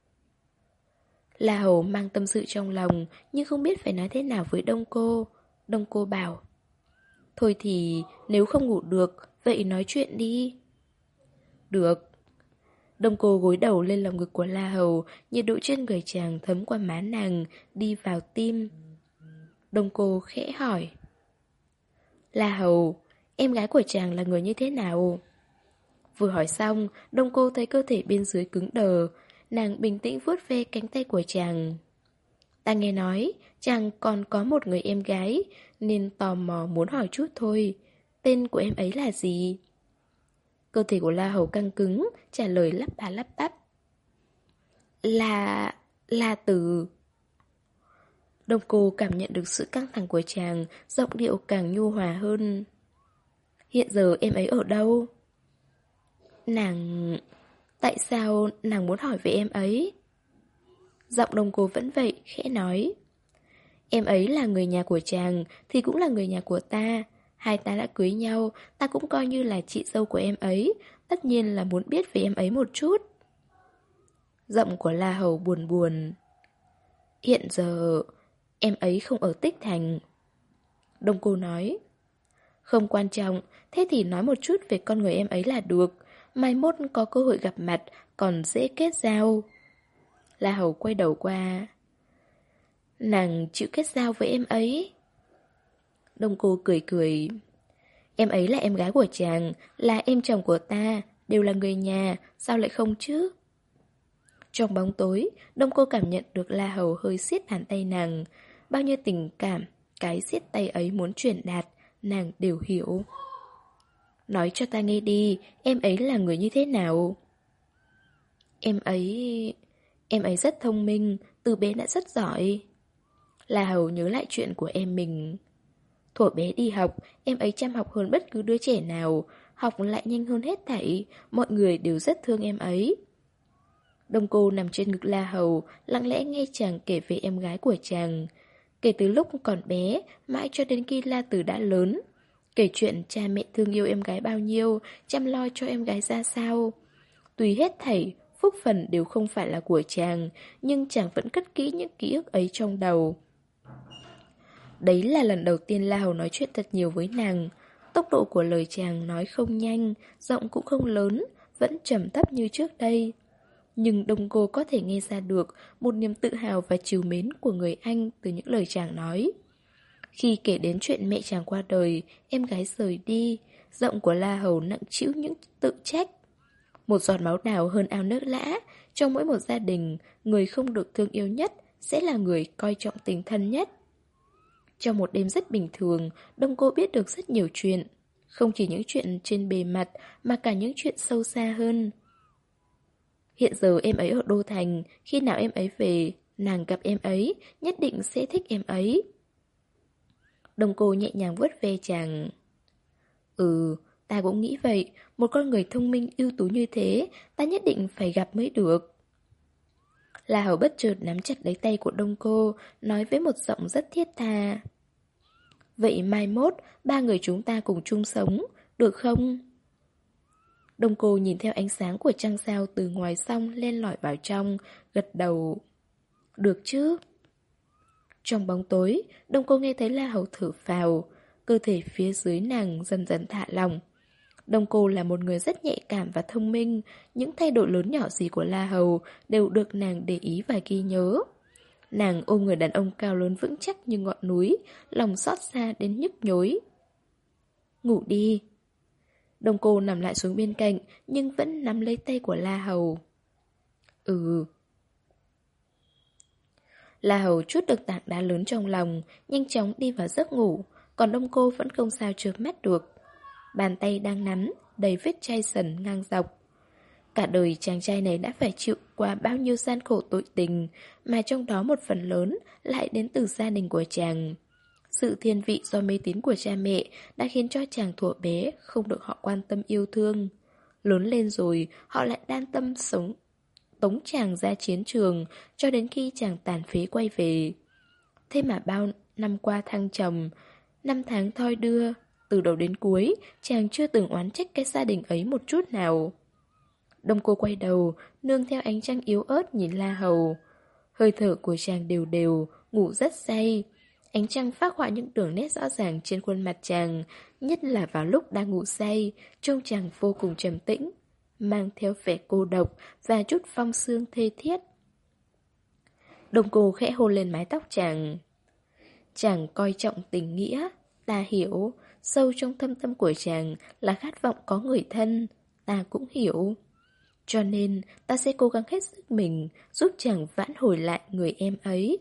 La Hầu mang tâm sự trong lòng, nhưng không biết phải nói thế nào với Đông Cô. Đông Cô bảo. Thôi thì, nếu không ngủ được, vậy nói chuyện đi. Được. Đông Cô gối đầu lên lòng ngực của La Hầu, nhiệt độ trên người chàng thấm qua má nàng, đi vào tim. Đông Cô khẽ hỏi. La Hầu, em gái của chàng là người như thế nào? Vừa hỏi xong, Đông Cô thấy cơ thể bên dưới cứng đờ. Nàng bình tĩnh vuốt ve cánh tay của chàng. Ta nghe nói, chàng còn có một người em gái, nên tò mò muốn hỏi chút thôi. Tên của em ấy là gì? Cơ thể của La Hầu căng cứng, trả lời lắp bà lắp bắp. Là... là Tử. Đông Cô cảm nhận được sự căng thẳng của chàng, giọng điệu càng nhu hòa hơn. Hiện giờ em ấy ở đâu? Nàng... Tại sao nàng muốn hỏi về em ấy? Giọng Đông Cô vẫn vậy, khẽ nói. Em ấy là người nhà của chàng, thì cũng là người nhà của ta. Hai ta đã cưới nhau, ta cũng coi như là chị dâu của em ấy. Tất nhiên là muốn biết về em ấy một chút. Giọng của La Hầu buồn buồn. Hiện giờ, em ấy không ở Tích Thành. Đông Cô nói. Không quan trọng, thế thì nói một chút về con người em ấy là được. Mai mốt có cơ hội gặp mặt, còn dễ kết giao. La Hầu quay đầu qua. Nàng chịu kết giao với em ấy. Đông Cô cười cười. Em ấy là em gái của chàng, là em chồng của ta, đều là người nhà, sao lại không chứ? Trong bóng tối, Đông Cô cảm nhận được La Hầu hơi siết bàn tay nàng. Bao nhiêu tình cảm, cái siết tay ấy muốn truyền đạt, nàng đều hiểu. Nói cho ta nghe đi, em ấy là người như thế nào? Em ấy... Em ấy rất thông minh, từ bé đã rất giỏi. La Hầu nhớ lại chuyện của em mình. Thuở bé đi học, em ấy chăm học hơn bất cứ đứa trẻ nào. học lại nhanh hơn hết thảy, mọi người đều rất thương em ấy. Đông Cô nằm trên ngực La Hầu, lặng lẽ nghe chàng kể về em gái của chàng. Kể từ lúc còn bé, mãi cho đến khi La Tử đã lớn. Kể chuyện cha mẹ thương yêu em gái bao nhiêu, chăm lo cho em gái ra sao. Tùy hết thảy, phúc phần đều không phải là của chàng, nhưng chàng vẫn cất kỹ những ký ức ấy trong đầu. Đấy là lần đầu tiên La Hầu nói chuyện thật nhiều với nàng. Tốc độ của lời chàng nói không nhanh, giọng cũng không lớn, vẫn trầm thấp như trước đây. Nhưng Đông Cô có thể nghe ra được một niềm tự hào và trìu mến của người anh từ những lời chàng nói. Khi kể đến chuyện mẹ chàng qua đời, em gái rời đi, giọng của La Hầu nặng trĩu những tự trách. Một giọt máu đào hơn ao nước lã, trong mỗi một gia đình, người không được thương yêu nhất sẽ là người coi trọng tình thân nhất. Trong một đêm rất bình thường, Đông Cô biết được rất nhiều chuyện. Không chỉ những chuyện trên bề mặt, mà cả những chuyện sâu xa hơn. Hiện giờ em ấy ở Đô Thành, khi nào em ấy về, nàng gặp em ấy, nhất định sẽ thích em ấy. Đông Cô nhẹ nhàng vuốt ve chàng. Ừ, ta cũng nghĩ vậy, một con người thông minh ưu tú như thế, ta nhất định phải gặp mới được. La Hầu bất chợt nắm chặt lấy tay của Đông Cô, nói với một giọng rất thiết tha. Vậy mai mốt, ba người chúng ta cùng chung sống, được không? Đông Cô nhìn theo ánh sáng của trăng sao từ ngoài sông len lỏi vào trong, gật đầu. Được chứ? Trong bóng tối, Đông Cô nghe thấy La Hầu thở phào, cơ thể phía dưới nàng dần dần thả lỏng. Đông Cô là một người rất nhạy cảm và thông minh, những thay đổi lớn nhỏ gì của La Hầu đều được nàng để ý và ghi nhớ. Nàng ôm người đàn ông cao lớn vững chắc như ngọn núi, lòng xót xa đến nhức nhối. Ngủ đi. Đông Cô nằm lại xuống bên cạnh, nhưng vẫn nắm lấy tay của La Hầu. Ừ. La Hầu trút được tảng đá lớn trong lòng, nhanh chóng đi vào giấc ngủ, còn Đông Cô vẫn không sao chợp mắt được. Bàn tay đang nắm, đầy vết chai sần ngang dọc. Cả đời chàng trai này đã phải chịu qua bao nhiêu gian khổ tội tình, mà trong đó một phần lớn lại đến từ gia đình của chàng. Sự thiên vị do mê tín của cha mẹ đã khiến cho chàng thuở bé không được họ quan tâm yêu thương. Lớn lên rồi, họ lại đan tâm sống tống chàng ra chiến trường cho đến khi chàng tàn phế quay về. Thế mà bao năm qua thăng trầm, năm tháng thoi đưa, từ đầu đến cuối, chàng chưa từng oán trách cái gia đình ấy một chút nào. Đông Cô quay đầu, nương theo ánh trăng yếu ớt nhìn La Hầu. Hơi thở của chàng đều đều, ngủ rất say. Ánh trăng phác họa những đường nét rõ ràng trên khuôn mặt chàng, nhất là vào lúc đang ngủ say, trông chàng vô cùng trầm tĩnh, mang theo vẻ cô độc và chút phong sương thê thiết. Đông Cô khẽ hôn lên mái tóc chàng. Chàng coi trọng tình nghĩa, ta hiểu, sâu trong thâm tâm của chàng là khát vọng có người thân, ta cũng hiểu. Cho nên ta sẽ cố gắng hết sức mình giúp chàng vãn hồi lại người em ấy.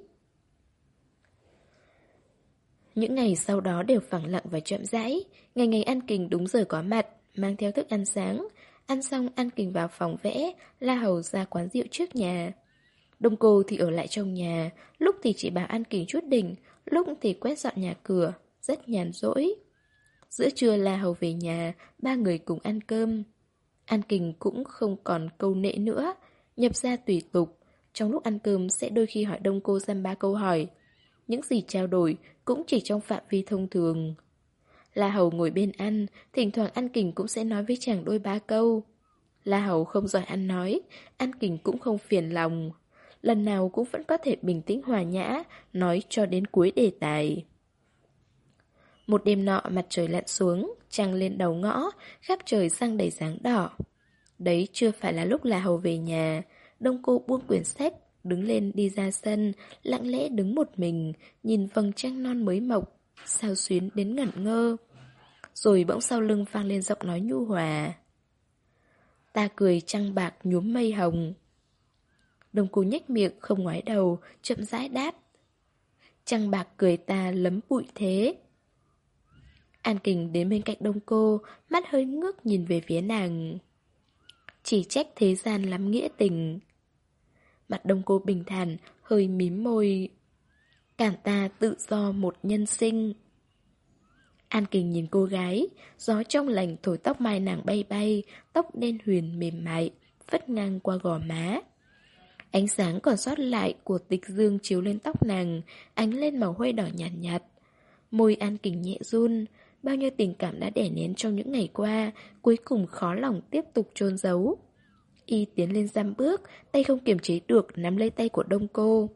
Những ngày sau đó đều phẳng lặng và chậm rãi. Ngày ngày An Kình đúng giờ có mặt, mang theo thức ăn sáng. Ăn xong An Kình vào phòng vẽ, La Hầu ra quán rượu trước nhà. Đông Cô thì ở lại trong nhà, lúc thì chỉ bảo An Kình chút đỉnh, lúc thì quét dọn nhà cửa, rất nhàn rỗi. Giữa trưa La Hầu về nhà, ba người cùng ăn cơm. An Kình cũng không còn câu nệ nữa, nhập ra tùy tục. Trong lúc ăn cơm sẽ đôi khi hỏi Đông Cô dăm ba câu hỏi. Những gì trao đổi cũng chỉ trong phạm vi thông thường. La Hầu ngồi bên ăn, thỉnh thoảng An Kình cũng sẽ nói với chàng đôi ba câu. La Hầu không giỏi ăn nói, An Kình cũng không phiền lòng. Lần nào cũng vẫn có thể bình tĩnh hòa nhã, nói cho đến cuối đề tài. Một đêm nọ mặt trời lặn xuống, trăng lên đầu ngõ, khắp trời sang đầy dáng đỏ. Đấy chưa phải là lúc La Hầu về nhà. Đông Cô buông quyển sách, đứng lên đi ra sân, lặng lẽ đứng một mình, nhìn vầng trăng non mới mọc, sao xuyến đến ngẩn ngơ. Rồi bỗng sau lưng vang lên giọng nói nhu hòa. Ta cười trăng bạc nhuốm mây hồng. Đông Cô nhếch miệng không ngoái đầu, chậm rãi đáp. Trăng bạc cười ta lấm bụi thế. An Kình đến bên cạnh Đông Cô, mắt hơi ngước nhìn về phía nàng. Chỉ trách thế gian lắm nghĩa tình. Mặt Đông Cô bình thản, hơi mím môi. Cản ta tự do một nhân sinh. An Kình nhìn cô gái, gió trong lành thổi tóc mai nàng bay bay, tóc đen huyền mềm mại, phất ngang qua gò má. Ánh sáng còn sót lại của tịch dương chiếu lên tóc nàng, ánh lên màu hơi đỏ nhạt nhạt, nhạt. Môi An Kình nhẹ run, bao nhiêu tình cảm đã đè nén trong những ngày qua, cuối cùng khó lòng tiếp tục chôn giấu. Y tiến lên dăm bước, tay không kiềm chế được nắm lấy tay của Đông Cô.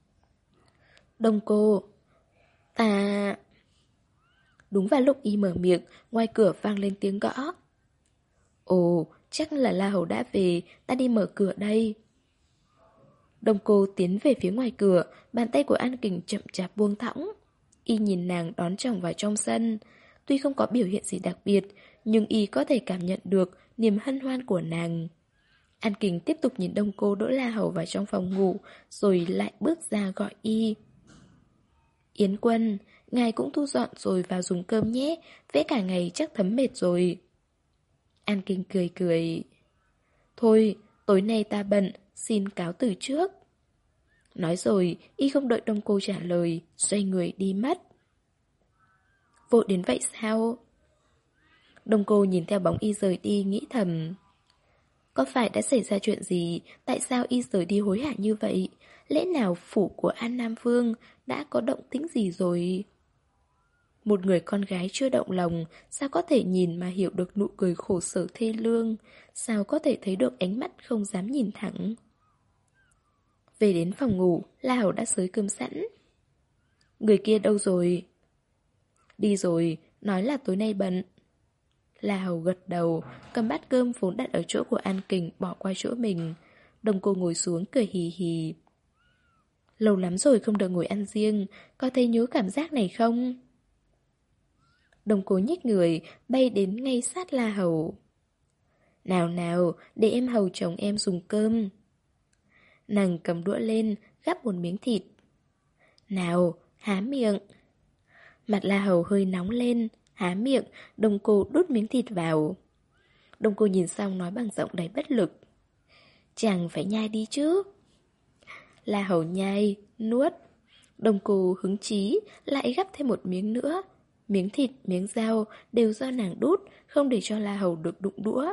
Đông Cô, ta... Đúng vào lúc Y mở miệng, ngoài cửa vang lên tiếng gõ. Ồ, chắc là La Hầu đã về, ta đi mở cửa đây. Đông Cô tiến về phía ngoài cửa, bàn tay của An Kình chậm chạp buông thõng. Y nhìn nàng đón chồng vào trong sân. Tuy không có biểu hiện gì đặc biệt, nhưng Y có thể cảm nhận được niềm hân hoan của nàng. An Kình tiếp tục nhìn Đông Cô đỡ La Hầu vào trong phòng ngủ, rồi lại bước ra gọi Y. Yến Quân, ngài cũng thu dọn rồi vào dùng cơm nhé, vẽ cả ngày chắc thấm mệt rồi. An Kình cười cười. Thôi, tối nay ta bận, xin cáo từ trước. Nói rồi, Y không đợi Đông Cô trả lời, xoay người đi mất. Vội đến vậy sao? Đông Cô nhìn theo bóng Y rời đi, nghĩ thầm. Có phải đã xảy ra chuyện gì? Tại sao Y rời đi hối hả như vậy? Lẽ nào phủ của An Nam Vương đã có động tĩnh gì rồi? Một người con gái chưa động lòng, sao có thể nhìn mà hiểu được nụ cười khổ sở thê lương? Sao có thể thấy được ánh mắt không dám nhìn thẳng? Về đến phòng ngủ, La Hầu đã xới cơm sẵn. Người kia đâu rồi? Đi rồi, nói là tối nay bận. La Hầu gật đầu, cầm bát cơm vốn đặt ở chỗ của An Kình bỏ qua chỗ mình. Đông Cô ngồi xuống cười hì hì. Lâu lắm rồi không được ngồi ăn riêng, có thấy nhớ cảm giác này không? Đông Cô nhích người, bay đến ngay sát La Hầu. Nào nào, để em hầu chồng em dùng cơm. Nàng cầm đũa lên, gắp một miếng thịt. Nào, há miệng. Mặt La Hầu hơi nóng lên, há miệng, Đông Cô đút miếng thịt vào. Đông Cô nhìn xong nói bằng giọng đầy bất lực. Chàng phải nhai đi chứ. La Hầu nhai, nuốt. Đông Cô hứng chí, lại gắp thêm một miếng nữa. Miếng thịt, miếng rau đều do nàng đút, không để cho La Hầu được đụng đũa.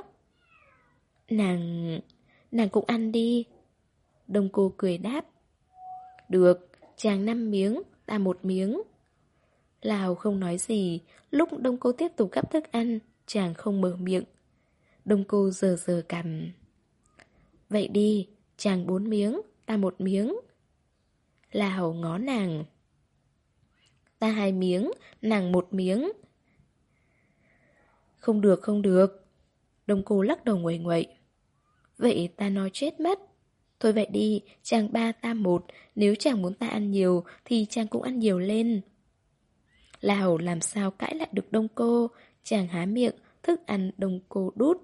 Nàng... nàng cũng ăn đi. Đông Cô cười đáp. Được, chàng năm miếng, ta một miếng. La Hầu không nói gì, lúc Đông Cô tiếp tục gắp thức ăn, chàng không mở miệng. Đông Cô giờ giờ cằm. Vậy đi, chàng bốn miếng, ta một miếng. La Hầu ngó nàng. Ta hai miếng, nàng một miếng. Không được, không được. Đông Cô lắc đầu nguậy nguậy. Vậy ta nói chết mất. Thôi vậy đi, chàng ba ta một, nếu chàng muốn ta ăn nhiều thì chàng cũng ăn nhiều lên. La Hầu làm sao cãi lại được Đông Cô, chàng há miệng, thức ăn Đông Cô đút.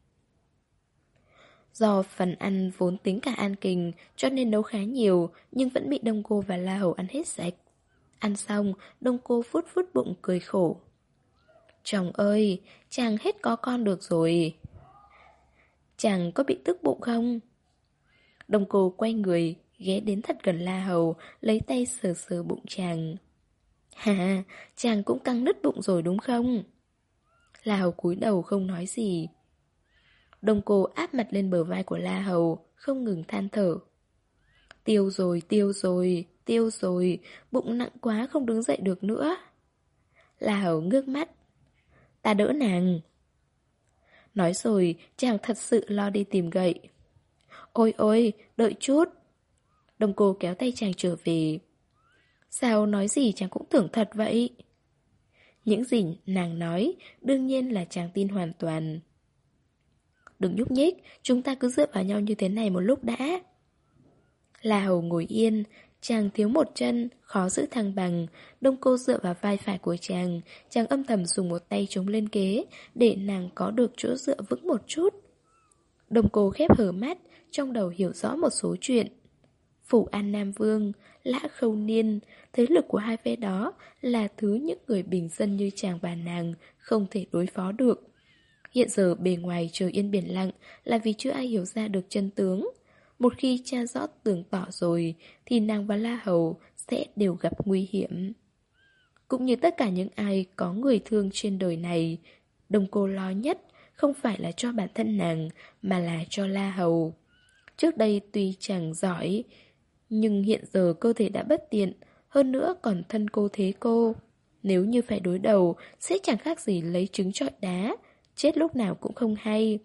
Do phần ăn vốn tính cả An Kình cho nên nấu khá nhiều, nhưng vẫn bị Đông Cô và La Hầu ăn hết sạch. Ăn xong, Đông Cô phút phút bụng cười khổ. Chồng ơi, chàng hết có con được rồi. Chàng có bị tức bụng không? Đông Cô quay người, ghé đến thật gần La Hầu, lấy tay sờ sờ bụng chàng. Hà, chàng cũng căng nứt bụng rồi đúng không? La Hầu cúi đầu không nói gì. Đông Cô áp mặt lên bờ vai của La Hầu, không ngừng than thở. Tiêu rồi, tiêu rồi, tiêu rồi, bụng nặng quá không đứng dậy được nữa. La Hầu ngước mắt. Ta đỡ nàng. Nói rồi, chàng thật sự lo đi tìm gậy. Ôi ôi, đợi chút. Đông Cô kéo tay chàng trở về. Sao nói gì chàng cũng tưởng thật vậy? Những gì nàng nói, đương nhiên là chàng tin hoàn toàn. Đừng nhúc nhích, chúng ta cứ dựa vào nhau như thế này một lúc đã. La Hầu ngồi yên, chàng thiếu một chân, khó giữ thăng bằng. Đông Cô dựa vào vai phải của chàng, chàng âm thầm dùng một tay chống lên ghế, để nàng có được chỗ dựa vững một chút. Đông Cô khép hờ mắt, trong đầu hiểu rõ một số chuyện. Phủ An Nam Vương, Lã Khâu Niên, thế lực của hai phe đó là thứ những người bình dân như chàng và nàng không thể đối phó được. Hiện giờ bề ngoài trời yên biển lặng là vì chưa ai hiểu ra được chân tướng. Một khi tra rõ tường tỏ rồi thì nàng và La Hầu sẽ đều gặp nguy hiểm. Cũng như tất cả những ai có người thương trên đời này, Đông Cô lo nhất không phải là cho bản thân nàng, mà là cho La Hầu. Trước đây tuy chẳng giỏi, nhưng hiện giờ cơ thể đã bất tiện, hơn nữa còn thân cô thế cô. Nếu như phải đối đầu, sẽ chẳng khác gì lấy trứng trọi đá, chết lúc nào cũng không hay.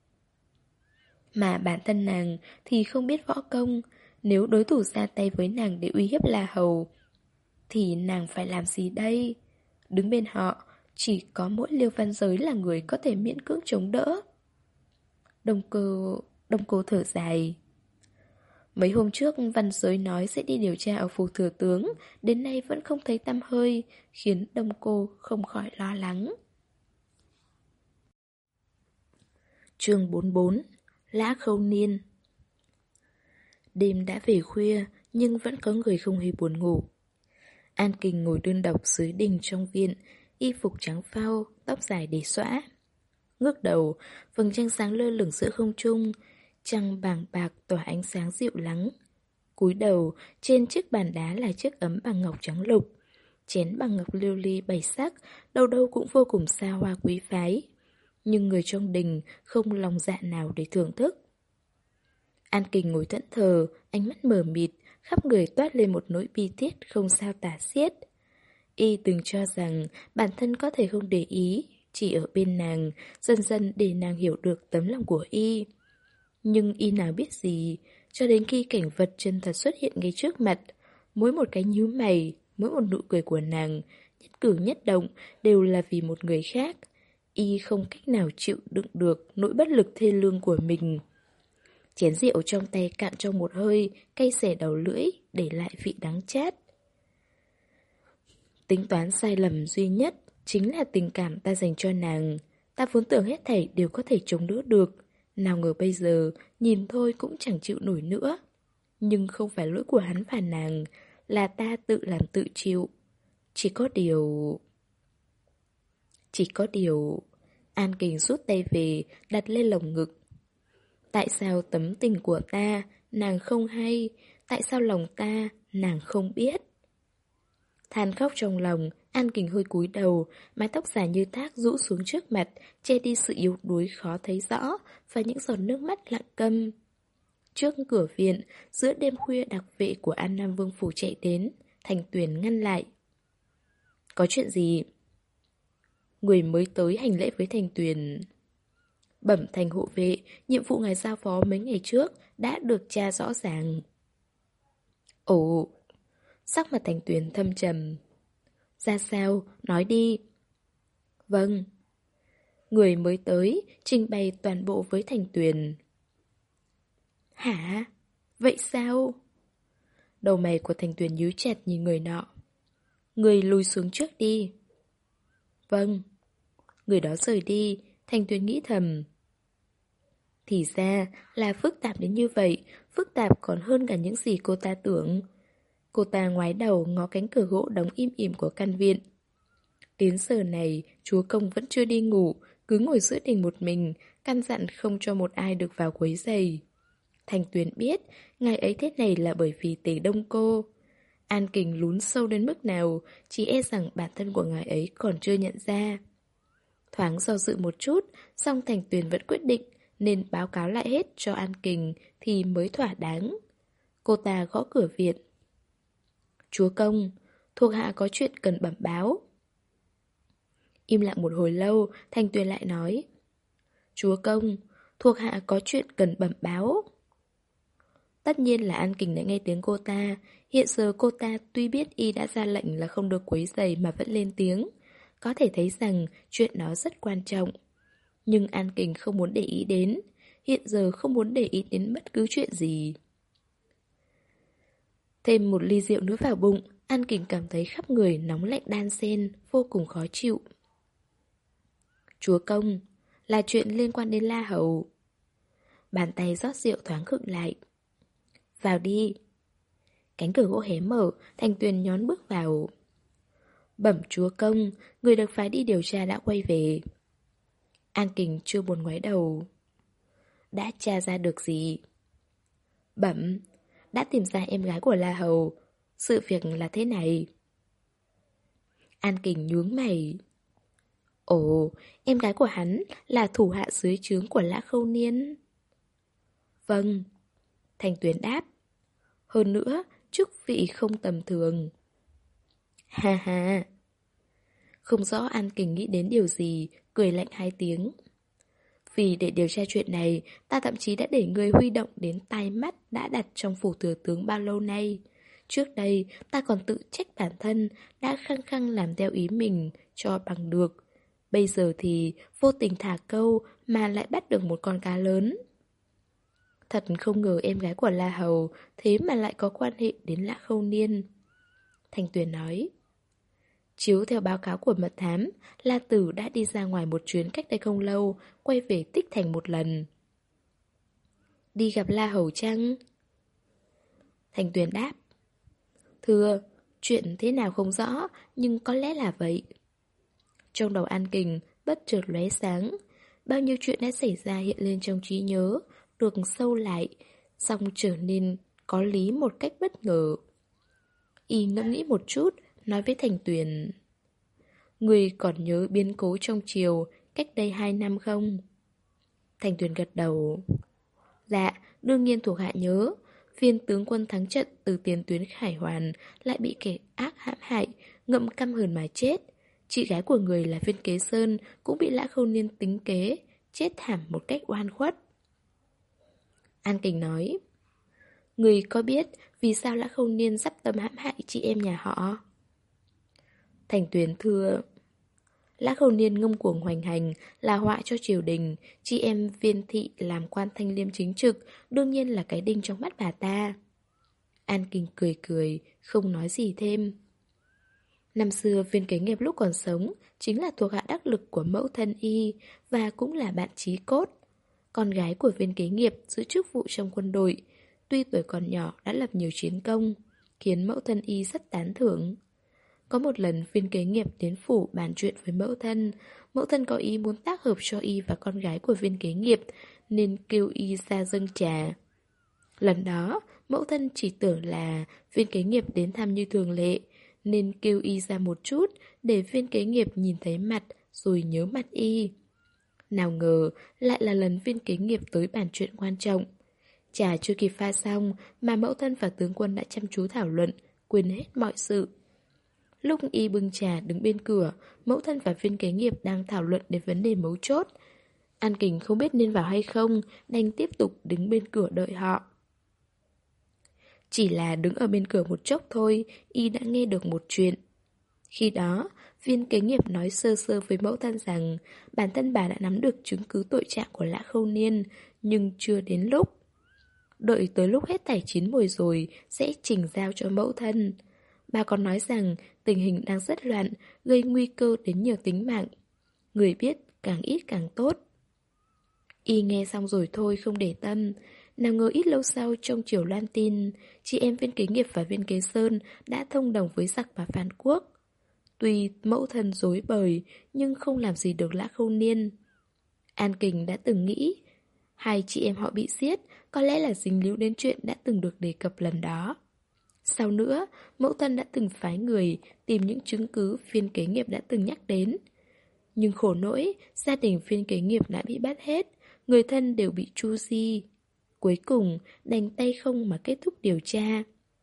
Mà bản thân nàng thì không biết võ công, nếu đối thủ ra tay với nàng để uy hiếp La Hầu, thì nàng phải làm gì đây? Đứng bên họ, chỉ có mỗi Liêu Văn Giới là người có thể miễn cưỡng chống đỡ. Đông cơ... Đông cô thở dài. Mấy hôm trước Văn Giới nói sẽ đi điều tra ở phủ thừa tướng, đến nay vẫn không thấy tăm hơi, khiến Đông cô không khỏi lo lắng. Chương bốn mươi bốn. Lã Khâu Niên. Đêm đã về khuya, nhưng vẫn có người không hề buồn ngủ. An Kình ngồi đơn độc dưới đình trong viện, y phục trắng phau, tóc dài để xõa. Ngước đầu, vầng trăng sáng lơ lửng giữa không trung, trăng bàng bạc tỏa ánh sáng dịu lắng. Cúi đầu, trên chiếc bàn đá là chiếc ấm bằng ngọc trắng lục. Chén bằng ngọc lưu ly bảy sắc, đâu đâu cũng vô cùng xa hoa quý phái. Nhưng người trong đình không lòng dạ nào để thưởng thức. An Kình ngồi thẫn thờ, ánh mắt mờ mịt, khắp người toát lên một nỗi bi thiết không sao tả xiết. Y từng cho rằng bản thân có thể không để ý, chỉ ở bên nàng, dần dần để nàng hiểu được tấm lòng của Y. Nhưng Y nào biết gì, cho đến khi cảnh vật chân thật xuất hiện ngay trước mặt, mỗi một cái nhíu mày, mỗi một nụ cười của nàng, nhất cử nhất động đều là vì một người khác. Y không cách nào chịu đựng được nỗi bất lực thê lương của mình. Chén rượu trong tay cạn trong một hơi, cay xẻ đầu lưỡi, để lại vị đắng chát. Tính toán sai lầm duy nhất chính là tình cảm ta dành cho nàng. Ta vốn tưởng hết thảy đều có thể chống đỡ được, nào ngờ bây giờ nhìn thôi cũng chẳng chịu nổi nữa. Nhưng không phải lỗi của hắn và nàng, là ta tự làm tự chịu. Chỉ có điều... Chỉ có điều... An Kình rút tay về, đặt lên lồng ngực. Tại sao tấm tình của ta, nàng không hay? Tại sao lòng ta, nàng không biết? Than khóc trong lòng, An Kình hơi cúi đầu, mái tóc dài như thác rũ xuống trước mặt, che đi sự yếu đuối khó thấy rõ, và những giọt nước mắt lặng câm. Trước cửa viện, giữa đêm khuya đặc vệ của An Nam Vương Phủ chạy đến, Thành Tuyền ngăn lại. Có chuyện gì? Người mới tới hành lễ với Thành Tuyền. Bẩm Thành hộ vệ, nhiệm vụ ngài giao phó mấy ngày trước đã được tra rõ ràng. Ồ, sắc mặt Thành Tuyền thâm trầm. Ra sao? Nói đi. Vâng. Người mới tới trình bày toàn bộ với Thành Tuyền. Hả? Vậy sao? Đầu mày của Thành Tuyền nhíu chặt nhìn người nọ. Người lùi xuống trước đi. Vâng. Người đó rời đi, Thành Tuyền nghĩ thầm. Thì ra là phức tạp đến như vậy, phức tạp còn hơn cả những gì cô ta tưởng. Cô ta ngoái đầu ngó cánh cửa gỗ đóng im ỉm của căn viện. Đến giờ này, chúa công vẫn chưa đi ngủ, cứ ngồi giữa đình một mình, căn dặn không cho một ai được vào quấy rầy. Thành Tuyền biết, ngài ấy thế này là bởi vì Tề Đông Cô. An Kình lún sâu đến mức nào, chỉ e rằng bản thân của ngài ấy còn chưa nhận ra. Thoáng do dự một chút, song Thành Tuyền vẫn quyết định nên báo cáo lại hết cho An Kình thì mới thỏa đáng. Cô ta gõ cửa viện. Chúa công, thuộc hạ có chuyện cần bẩm báo. Im lặng một hồi lâu, Thành Tuyền lại nói. Chúa công, thuộc hạ có chuyện cần bẩm báo. Tất nhiên là An Kình đã nghe tiếng cô ta. Hiện giờ cô ta tuy biết y đã ra lệnh là không được quấy rầy mà vẫn lên tiếng. Có thể thấy rằng chuyện đó rất quan trọng. Nhưng An Kình không muốn để ý đến. Hiện giờ không muốn để ý đến bất cứ chuyện gì. Thêm một ly rượu nữa vào bụng, An Kình cảm thấy khắp người nóng lạnh đan xen, vô cùng khó chịu. Chúa công, là chuyện liên quan đến La Hầu. Bàn tay rót rượu thoáng khựng lại. Vào đi. Cánh cửa gỗ hé mở, Thành Tuyền nhón bước vào. Bẩm chúa công, người được phái đi điều tra đã quay về. An Kình chưa buồn ngoái đầu. Đã tra ra được gì? Bẩm, đã tìm ra em gái của La Hầu. Sự việc là thế này. An Kình nhướng mày. Ồ, em gái của hắn là thủ hạ dưới trướng của Lã Khâu Niên. Vâng. Thanh Tuyền đáp. Hơn nữa, chức vị không tầm thường. Ha ha. Không rõ An Kình nghĩ đến điều gì, cười lạnh hai tiếng. Vì để điều tra chuyện này, ta thậm chí đã để người huy động đến tai mắt đã đặt trong phủ thừa tướng bao lâu nay. Trước đây, ta còn tự trách bản thân, đã khăng khăng làm theo ý mình, cho bằng được. Bây giờ thì vô tình thả câu mà lại bắt được một con cá lớn. Thật không ngờ em gái của La Hầu thế mà lại có quan hệ đến Lã Khâu Niên. Thanh Tuyền nói. Chiếu theo báo cáo của mật thám, La Tử đã đi ra ngoài một chuyến cách đây không lâu, quay về Tích Thành một lần. Đi gặp La Hầu chăng? Thanh Tuyền đáp. Thưa, chuyện thế nào không rõ, nhưng có lẽ là vậy. Trong đầu An Kình bất chợt lóe sáng. Bao nhiêu chuyện đã xảy ra hiện lên trong trí nhớ, được sâu lại, xong trở nên có lý một cách bất ngờ. Y ngẫm nghĩ một chút, nói với Thanh Tuyền. Người còn nhớ biến cố trong triều cách đây hai năm không? Thanh Tuyền gật đầu. Dạ, đương nhiên thuộc hạ nhớ. Viên tướng quân thắng trận từ tiền tuyến Khải Hoàn lại bị kẻ ác hãm hại, ngậm căm hờn mà chết. Chị gái của người là Viên Kế Sơn cũng bị Lã Khâu Niên tính kế, chết thảm một cách oan khuất. An Kình nói. Người có biết vì sao Lã Khâu Niên sắp tâm hãm hại chị em nhà họ? Thành Tuyền thưa. Lã Khâu Niên ngông cuồng hoành hành, là họa cho triều đình. Chị em Viên thị làm quan thanh liêm chính trực, đương nhiên là cái đinh trong mắt bà ta. An Kình cười cười, không nói gì thêm. Năm xưa Viên Kế Nghiệp lúc còn sống chính là thuộc hạ đắc lực của mẫu thân y, và cũng là bạn chí cốt. Con gái của Viên Kế Nghiệp giữ chức vụ trong quân đội, tuy tuổi còn nhỏ đã lập nhiều chiến công, khiến mẫu thân y rất tán thưởng. Có một lần Viên Kế Nghiệp đến phủ bàn chuyện với mẫu thân. Mẫu thân có ý muốn tác hợp cho y và con gái của Viên Kế Nghiệp, nên kêu y ra dâng trà. Lần đó, mẫu thân chỉ tưởng là Viên Kế Nghiệp đến thăm như thường lệ, nên kêu y ra một chút để Viên Kế Nghiệp nhìn thấy mặt rồi nhớ mặt y. Nào ngờ lại là lần Viên Kế Nghiệp tới bàn chuyện quan trọng. Trà chưa kịp pha xong mà mẫu thân và tướng quân đã chăm chú thảo luận, quên hết mọi sự. Lúc y bưng trà đứng bên cửa, mẫu thân và Viên Kế Nghiệp đang thảo luận đến vấn đề mấu chốt. An Kình không biết nên vào hay không, đành tiếp tục đứng bên cửa đợi họ. Chỉ là đứng ở bên cửa một chốc thôi, y đã nghe được một chuyện. Khi đó, Viên Kế Nghiệp nói sơ sơ với mẫu thân rằng bản thân bà đã nắm được chứng cứ tội trạng của Lã Khâu Niên, nhưng chưa đến lúc. Đợi tới lúc hết thảy chín mùi rồi sẽ trình giao cho mẫu thân. Bà còn nói rằng tình hình đang rất loạn, gây nguy cơ đến nhiều tính mạng. Người biết càng ít càng tốt. Y nghe xong rồi thôi không để tâm. Nào ngờ ít lâu sau trong triều loan tin, chị em Viên Kế Nghiệp và Viên Kế Sơn đã thông đồng với giặc và phản quốc. Tuy mẫu thân dối bời, nhưng không làm gì được Lã Khâu Niên. An Kình đã từng nghĩ, hai chị em họ bị giết, có lẽ là dính líu đến chuyện đã từng được đề cập lần đó. Sau nữa, mẫu thân đã từng phái người tìm những chứng cứ Viên Kế Nghiệp đã từng nhắc đến. Nhưng khổ nỗi, gia đình Viên Kế Nghiệp đã bị bắt hết, người thân đều bị tru di. Cuối cùng, đành tay không mà kết thúc điều tra.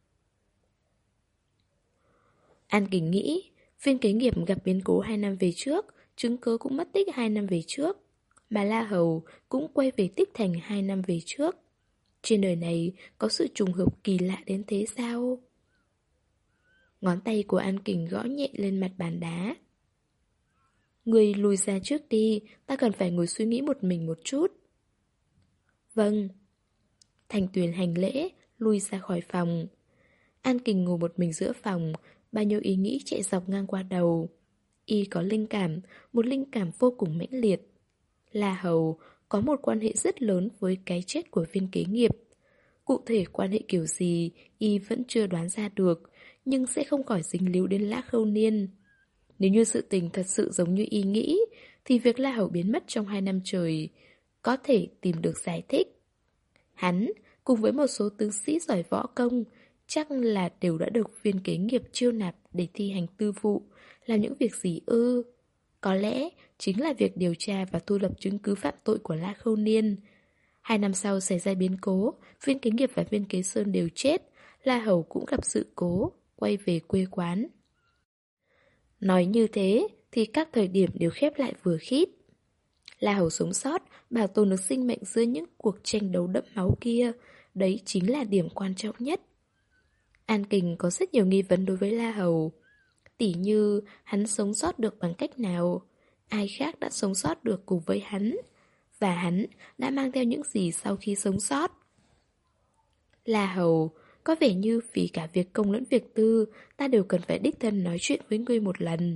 An Kình nghĩ, Viên Kế Nghiệp gặp biến cố hai năm về trước, chứng cứ cũng mất tích hai năm về trước. Mà La Hầu cũng quay về Tích Thành hai năm về trước. Trên đời này có sự trùng hợp kỳ lạ đến thế sao? Ngón tay của An Kình gõ nhẹ lên mặt bàn đá. Người lùi ra trước đi, ta cần phải ngồi suy nghĩ một mình một chút. Vâng. Thành Tuyền hành lễ, lui ra khỏi phòng. An Kình ngồi một mình giữa phòng, bao nhiêu ý nghĩ chạy dọc ngang qua đầu. Y có linh cảm, một linh cảm vô cùng mãnh liệt. La Hầu có một quan hệ rất lớn với cái chết của Viên Kế Nghiệp. Cụ thể quan hệ kiểu gì, Y vẫn chưa đoán ra được, nhưng sẽ không khỏi dính líu đến Lã Khâu Niên. Nếu như sự tình thật sự giống như Y nghĩ, thì việc La Hầu biến mất trong hai năm trời có thể tìm được giải thích. Hắn, cùng với một số tướng sĩ giỏi võ công, chắc là đều đã được Viên Kế Nghiệp chiêu nạp để thi hành tư vụ, làm những việc gì ư? Có lẽ chính là việc điều tra và thu thập chứng cứ phạm tội của La Khâu Niên. Hai năm sau xảy ra biến cố, viên kế nghiệp và viên kế sơn đều chết. La Hầu cũng gặp sự cố, quay về quê quán. Nói như thế thì các thời điểm đều khép lại vừa khít. La Hầu sống sót, bảo tồn được sinh mệnh dưới những cuộc tranh đấu đẫm máu kia, đấy chính là điểm quan trọng nhất. An Kình có rất nhiều nghi vấn đối với La Hầu. Tỉ như hắn sống sót được bằng cách nào, ai khác đã sống sót được cùng với hắn, và hắn đã mang theo những gì sau khi sống sót. La Hầu, có vẻ như vì cả việc công lẫn việc tư, ta đều cần phải đích thân nói chuyện với ngươi một lần.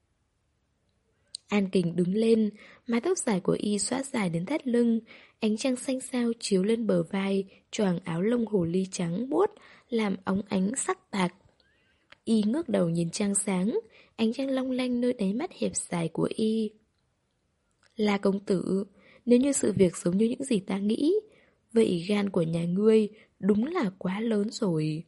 An Kình đứng lên, mái tóc dài của y xõa dài đến thắt lưng, ánh trăng xanh xao chiếu lên bờ vai, choàng áo lông hồ ly trắng muốt, làm óng ánh sắc bạc. Y ngước đầu nhìn trăng sáng, ánh trăng long lanh nơi đáy mắt hẹp dài của y. La công tử, nếu như sự việc giống như những gì ta nghĩ, vậy gan của nhà ngươi đúng là quá lớn rồi.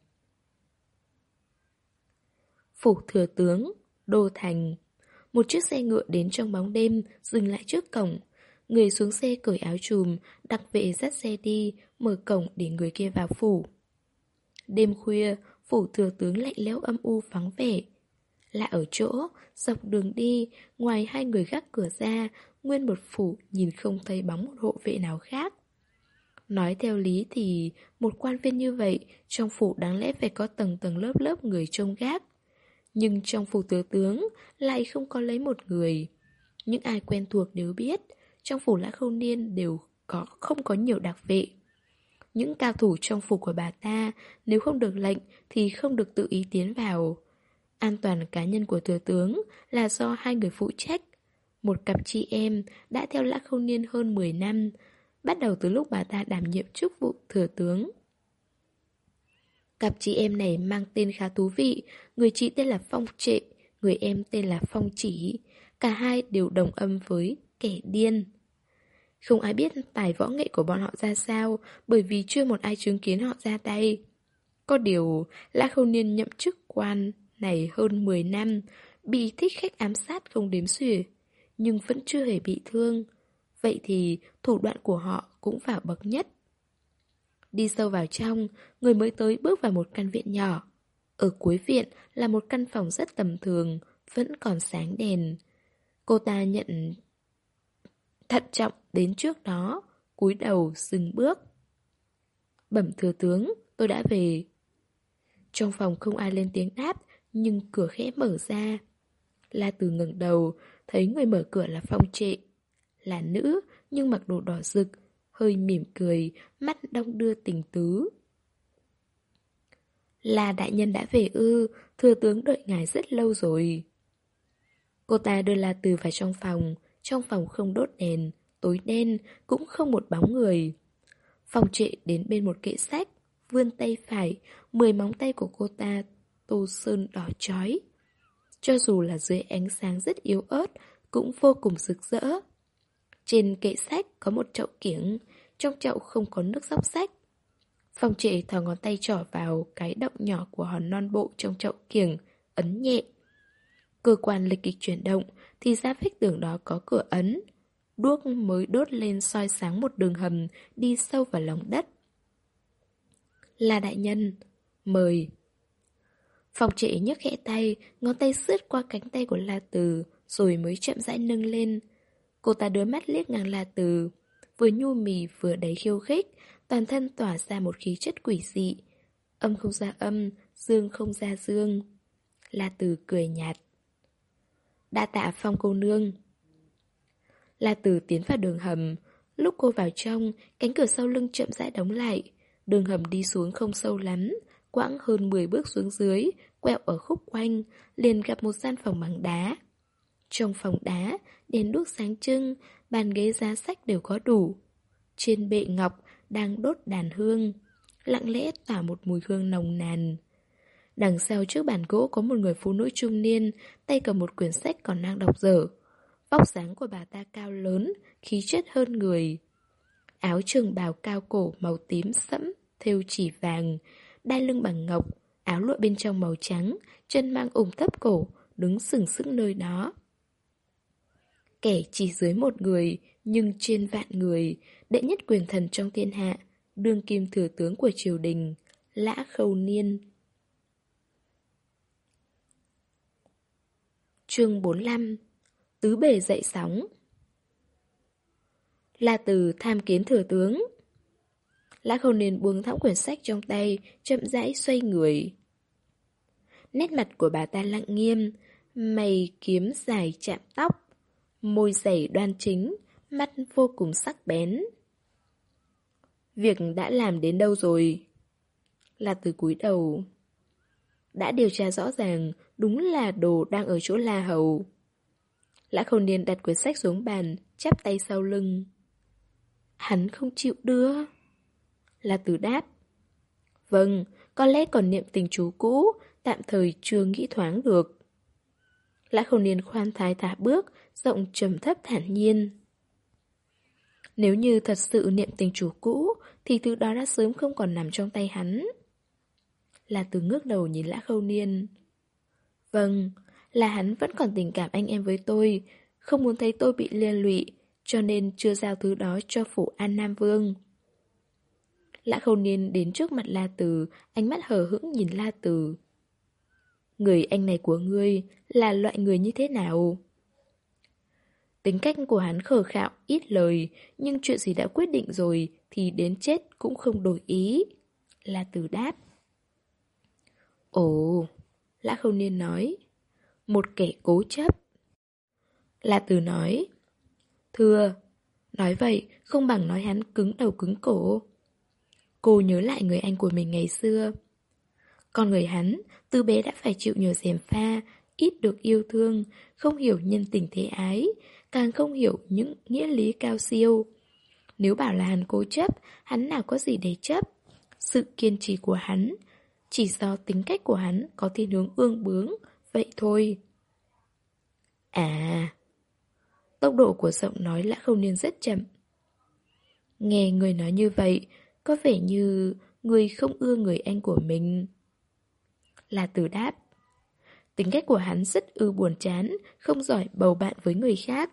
Phủ thừa tướng, đô thành. Một chiếc xe ngựa đến trong bóng đêm, dừng lại trước cổng. Người xuống xe cởi áo chùm, đặc vệ dắt xe đi, mở cổng để người kia vào phủ. Đêm khuya, phủ thừa tướng lạnh lẽo âm u vắng vẻ. Lạ ở chỗ, dọc đường đi, ngoài hai người gác cửa ra, nguyên một phủ nhìn không thấy bóng một hộ vệ nào khác. Nói theo lý thì, một quan viên như vậy, trong phủ đáng lẽ phải có tầng tầng lớp lớp người trông gác. Nhưng trong phủ thừa tướng lại không có lấy một người. Những ai quen thuộc đều biết, trong phủ Lã Khâu Niên đều có không có nhiều đặc vệ. Những cao thủ trong phủ của bà ta, nếu không được lệnh thì không được tự ý tiến vào. An toàn cá nhân của thừa tướng là do hai người phụ trách. Một cặp chị em đã theo Lã Khâu Niên hơn mười năm, bắt đầu từ lúc bà ta đảm nhiệm chức vụ thừa tướng. Cặp chị em này mang tên khá thú vị, người chị tên là Phong Trệ, người em tên là Phong Chỉ. Cả hai đều đồng âm với kẻ điên. Không ai biết tài võ nghệ của bọn họ ra sao, bởi vì chưa một ai chứng kiến họ ra tay. Có điều, Lã Khâu Niên nhậm chức quan này hơn mười năm, bị thích khách ám sát không đếm xuể, nhưng vẫn chưa hề bị thương. Vậy thì thủ đoạn của họ cũng vào bậc nhất. Đi sâu vào trong, người mới tới bước vào một căn viện nhỏ. Ở cuối viện là một căn phòng rất tầm thường, vẫn còn sáng đèn. Cô ta nhận thận trọng đến trước đó, cúi đầu dừng bước. Bẩm thừa tướng, tôi đã về. Trong phòng không ai lên tiếng đáp, nhưng cửa khẽ mở ra. La Từ ngẩng đầu, thấy người mở cửa là Phong Trệ. Là nữ, nhưng mặc đồ đỏ rực, hơi mỉm cười, mắt đong đưa tình tứ. Là đại nhân đã về ư, thừa tướng đợi ngài rất lâu rồi. Cô ta đưa La Từ vào trong phòng, trong phòng không đốt đèn, tối đen, cũng không một bóng người. Phong Trệ đến bên một kệ sách, vươn tay phải, mười móng tay của cô ta tô sơn đỏ chói. Cho dù là dưới ánh sáng rất yếu ớt, cũng vô cùng rực rỡ. Trên kệ sách có một chậu kiểng, trong chậu không có nước xóc sách. Phong Trệ thò ngón tay trỏ vào cái động nhỏ của hòn non bộ trong chậu kiểng, ấn nhẹ. Cơ quan lịch kịch chuyển động, thì ra vách tường đó có cửa ấn. Đuốc mới đốt lên soi sáng một đường hầm đi sâu vào lòng đất. Là đại nhân, mời. Phong Trệ nhấc khẽ tay, ngón tay sướt qua cánh tay của La Từ, rồi mới chậm rãi nâng lên. Cô ta đưa mắt liếc ngang La Từ, vừa nhu mì vừa đầy khiêu khích, toàn thân tỏa ra một khí chất quỷ dị. Âm không ra âm, dương không ra dương. La Từ cười nhạt. Đa tạ Phong cô nương. La Từ tiến vào đường hầm. Lúc cô vào trong, cánh cửa sau lưng chậm rãi đóng lại. Đường hầm đi xuống không sâu lắm, quãng hơn mười bước xuống dưới, quẹo ở khúc quanh, liền gặp một gian phòng bằng đá. Trong phòng đá, đèn đuốc sáng trưng, bàn ghế giá sách đều có đủ. Trên bệ ngọc đang đốt đàn hương, lặng lẽ tỏa một mùi hương nồng nàn. Đằng sau trước bàn gỗ có một người phụ nữ trung niên, tay cầm một quyển sách còn đang đọc dở. Vóc dáng của bà ta cao lớn, khí chất hơn người. Áo trường bào cao cổ màu tím sẫm, thêu chỉ vàng, đai lưng bằng ngọc, áo lụa bên trong màu trắng, chân mang ủng thấp cổ, đứng sừng sững nơi đó. Kẻ chỉ dưới một người, nhưng trên vạn người, đệ nhất quyền thần trong thiên hạ, đương kim thừa tướng của triều đình, Lã Khâu Niên. Chương bốn mươi lăm. Tứ bề dậy sóng. La Từ tham kiến thừa tướng. Lã Khâu Niên buông thõng quyển sách trong tay, chậm rãi xoay người. Nét mặt của bà ta lặng nghiêm, mày kiếm dài chạm tóc, môi dày đoan chính, mắt vô cùng sắc bén. Việc đã làm đến đâu rồi? La Từ cúi đầu. Đã điều tra rõ ràng, đúng là đồ đang ở chỗ La Hầu. Lã Khâu Niên đặt quyển sách xuống bàn, chắp tay sau lưng. Hắn không chịu đưa. La Từ đáp. Vâng, có lẽ còn niệm tình chú cũ, tạm thời chưa nghĩ thoáng được. Lã Khâu Niên khoan thái thả bước, giọng trầm thấp thản nhiên. Nếu như thật sự niệm tình chủ cũ, thì thứ đó đã sớm không còn nằm trong tay hắn. La Từ ngước đầu nhìn Lã Khâu Niên. Vâng, là hắn vẫn còn tình cảm anh em với tôi, không muốn thấy tôi bị liên lụy, cho nên chưa giao thứ đó cho phủ An Nam Vương. Lã Khâu Niên đến trước mặt La Từ, ánh mắt hờ hững nhìn La Từ. Người anh này của ngươi là loại người như thế nào? Tính cách của hắn khờ khạo, ít lời, nhưng chuyện gì đã quyết định rồi thì đến chết cũng không đổi ý. La Từ đáp. Ồ, Lã Khâu Niên nói. Một kẻ cố chấp. La Từ nói. Thưa, nói vậy không bằng nói hắn cứng đầu cứng cổ. Cô nhớ lại người anh của mình ngày xưa. Con người hắn, từ bé đã phải chịu nhiều gièm pha, ít được yêu thương, không hiểu nhân tình thế ái, càng không hiểu những nghĩa lý cao siêu. Nếu bảo là hắn cố chấp, hắn nào có gì để chấp. Sự kiên trì của hắn, chỉ do tính cách của hắn có thiên hướng ương bướng, vậy thôi. À, tốc độ của giọng nói Lã Khâu Niên rất chậm. Nghe người nói như vậy, có vẻ như người không ưa người anh của mình. La Từ đáp. Tính cách của hắn rất ư buồn chán, không giỏi bầu bạn với người khác.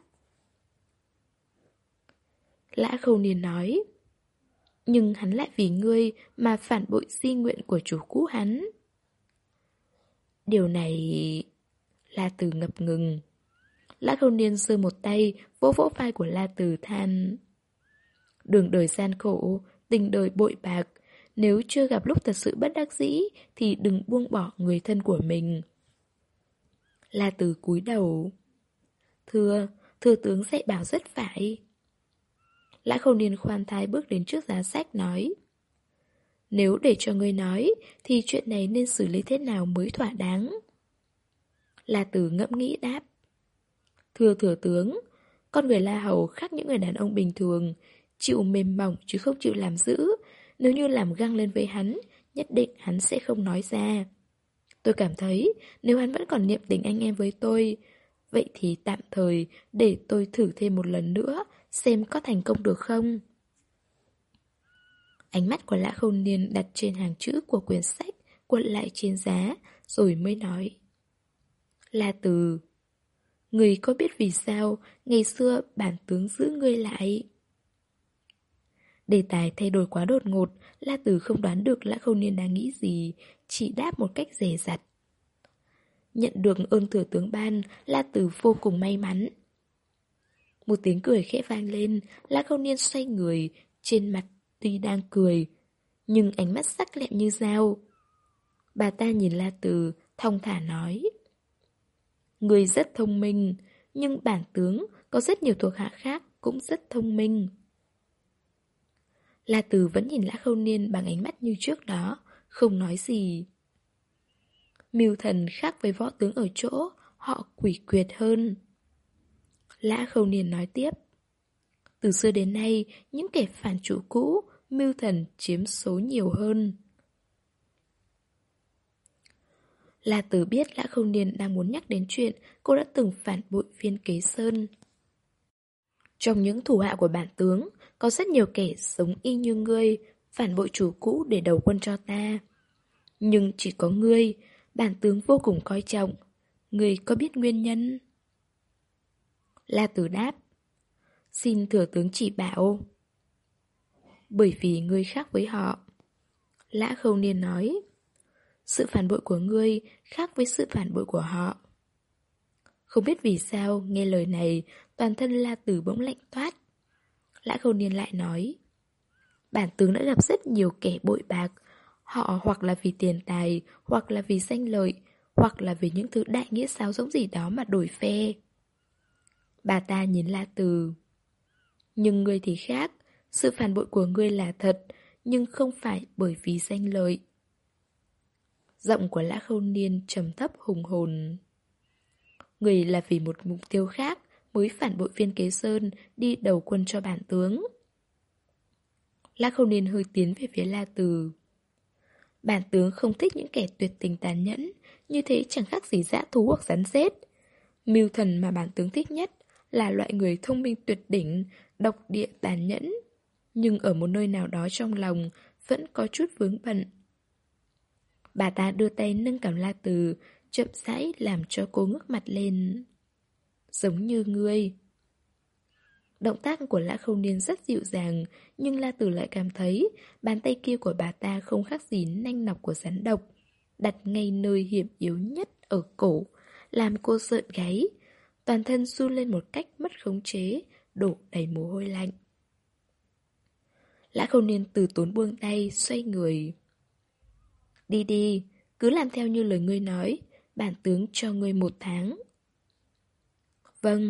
Lã Khâu Niên nói. Nhưng hắn lại vì ngươi mà phản bội di nguyện của chủ cũ hắn. Điều này... La Từ ngập ngừng. Lã Khâu Niên giơ một tay, vỗ vỗ vai của La Từ than. Đường đời gian khổ, tình đời bội bạc. Nếu chưa gặp lúc thật sự bất đắc dĩ, thì đừng buông bỏ người thân của mình. La Từ cúi đầu. Thưa, thưa tướng dạy bảo rất phải. Lã Khâu Niên khoan thai bước đến trước giá sách nói. Nếu để cho ngươi nói, thì chuyện này nên xử lý thế nào mới thỏa đáng? La Từ ngẫm nghĩ đáp. Thưa thừa tướng, con người La Hầu khác những người đàn ông bình thường, chịu mềm mỏng chứ không chịu làm dữ. Nếu như làm găng lên với hắn, nhất định hắn sẽ không nói ra. Tôi cảm thấy nếu hắn vẫn còn niệm tình anh em với tôi, vậy thì tạm thời để tôi thử thêm một lần nữa, xem có thành công được không. Ánh mắt của Lã Khâu Niên đặt trên hàng chữ của quyển sách, cuộn lại trên giá, rồi mới nói. La Từ, người có biết vì sao ngày xưa bản tướng giữ ngươi lại? Đề tài thay đổi quá đột ngột, La Từ không đoán được Lã Khâu Niên đang nghĩ gì, chỉ đáp một cách dè dặt. Nhận được ơn thừa tướng ban, La Từ vô cùng may mắn. Một tiếng cười khẽ vang lên, Lã Khâu Niên xoay người, trên mặt tuy đang cười, nhưng ánh mắt sắc lẹm như dao. Bà ta nhìn La Từ, thong thả nói. Người rất thông minh, nhưng bản tướng có rất nhiều thuộc hạ khác cũng rất thông minh. La Từ vẫn nhìn Lã Khâu Niên bằng ánh mắt như trước đó, không nói gì. Mưu thần khác với võ tướng ở chỗ, họ quỷ quyệt hơn. Lã Khâu Niên nói tiếp. Từ xưa đến nay, những kẻ phản chủ cũ, mưu thần chiếm số nhiều hơn. La Từ biết Lã Khâu Niên đang muốn nhắc đến chuyện cô đã từng phản bội Viên Kế Sơn. Trong những thủ hạ của bản tướng, có rất nhiều kẻ giống y như ngươi, phản bội chủ cũ để đầu quân cho ta. Nhưng chỉ có ngươi, bản tướng vô cùng coi trọng. Người có biết nguyên nhân? La Tử đáp. Xin thừa tướng chỉ bảo. Bởi vì ngươi khác với họ. Lã Khâu Niên nói. Sự phản bội của ngươi khác với sự phản bội của họ. Không biết vì sao, nghe lời này, toàn thân La Tử bỗng lạnh toát. Lã Khâu Niên lại nói. Bản tướng đã gặp rất nhiều kẻ bội bạc. Họ hoặc là vì tiền tài, hoặc là vì danh lợi, hoặc là vì những thứ đại nghĩa sáo rỗng gì đó mà đổi phe. Bà ta nhìn La Tử. Nhưng ngươi thì khác. Sự phản bội của ngươi là thật, nhưng không phải bởi vì danh lợi. Giọng của Lã Khâu Niên trầm thấp hùng hồn. Người là vì một mục tiêu khác mới phản bội Viên Kế Sơn đi đầu quân cho bản tướng. Lã Khâu Niên hơi tiến về phía La Từ. Bản tướng không thích những kẻ tuyệt tình tàn nhẫn, như thế chẳng khác gì dã thú hoặc rắn rết. Mưu thần mà bản tướng thích nhất là loại người thông minh tuyệt đỉnh, độc địa tàn nhẫn, nhưng ở một nơi nào đó trong lòng vẫn có chút vướng bận. Bà ta đưa tay nâng cằm La Từ, chậm rãi làm cho cô ngước mặt lên. Giống như ngươi. Động tác của Lã Khâu Niên rất dịu dàng, nhưng La Tử lại cảm thấy bàn tay kia của bà ta không khác gì nanh nọc của rắn độc, đặt ngay nơi hiểm yếu nhất ở cổ, làm cô rợn gáy. Toàn thân run lên một cách mất khống chế, đổ đầy mồ hôi lạnh. Lã Khâu Niên từ tốn buông tay, xoay người. Đi đi, cứ làm theo như lời ngươi nói, bản tướng cho ngươi một tháng. Vâng.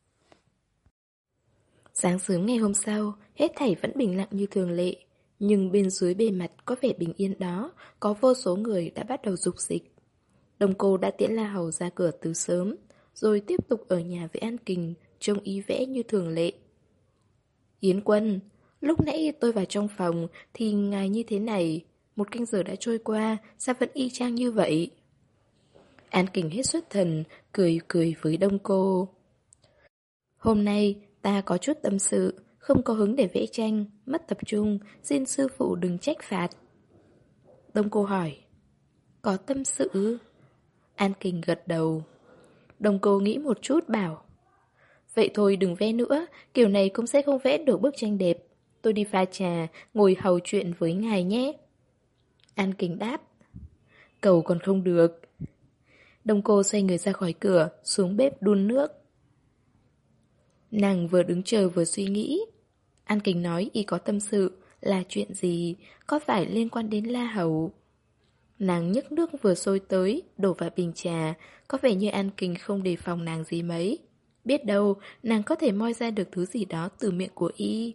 Sáng sớm ngày hôm sau, hết thảy vẫn bình lặng như thường lệ. Nhưng bên dưới bề mặt có vẻ bình yên đó, có vô số người đã bắt đầu dục dịch. Đồng Cô đã tiễn La Hầu ra cửa từ sớm, rồi tiếp tục ở nhà với An Kình, trông ý vẽ như thường lệ. Yến Quân, lúc nãy tôi vào trong phòng thì ngài như thế này, một canh giờ đã trôi qua, sao vẫn y chang như vậy? An Kình hết xuất thần, cười cười với Đông Cô. Hôm nay ta có chút tâm sự, không có hứng để vẽ tranh, mất tập trung, xin sư phụ đừng trách phạt. Đông Cô hỏi. Có tâm sự? An Kình gật đầu. Đông Cô nghĩ một chút bảo. Vậy thôi đừng vẽ nữa, kiểu này cũng sẽ không vẽ được bức tranh đẹp. Tôi đi pha trà, ngồi hầu chuyện với ngài nhé. An Kình đáp. Cầu còn không được. Đông Cô xoay người ra khỏi cửa, xuống bếp đun nước. Nàng vừa đứng chờ vừa suy nghĩ. An Kình nói y có tâm sự, là chuyện gì, có phải liên quan đến La Hầu? Nàng nhấc nước vừa sôi tới, đổ vào bình trà, có vẻ như An Kình không đề phòng nàng gì mấy. Biết đâu, nàng có thể moi ra được thứ gì đó từ miệng của y.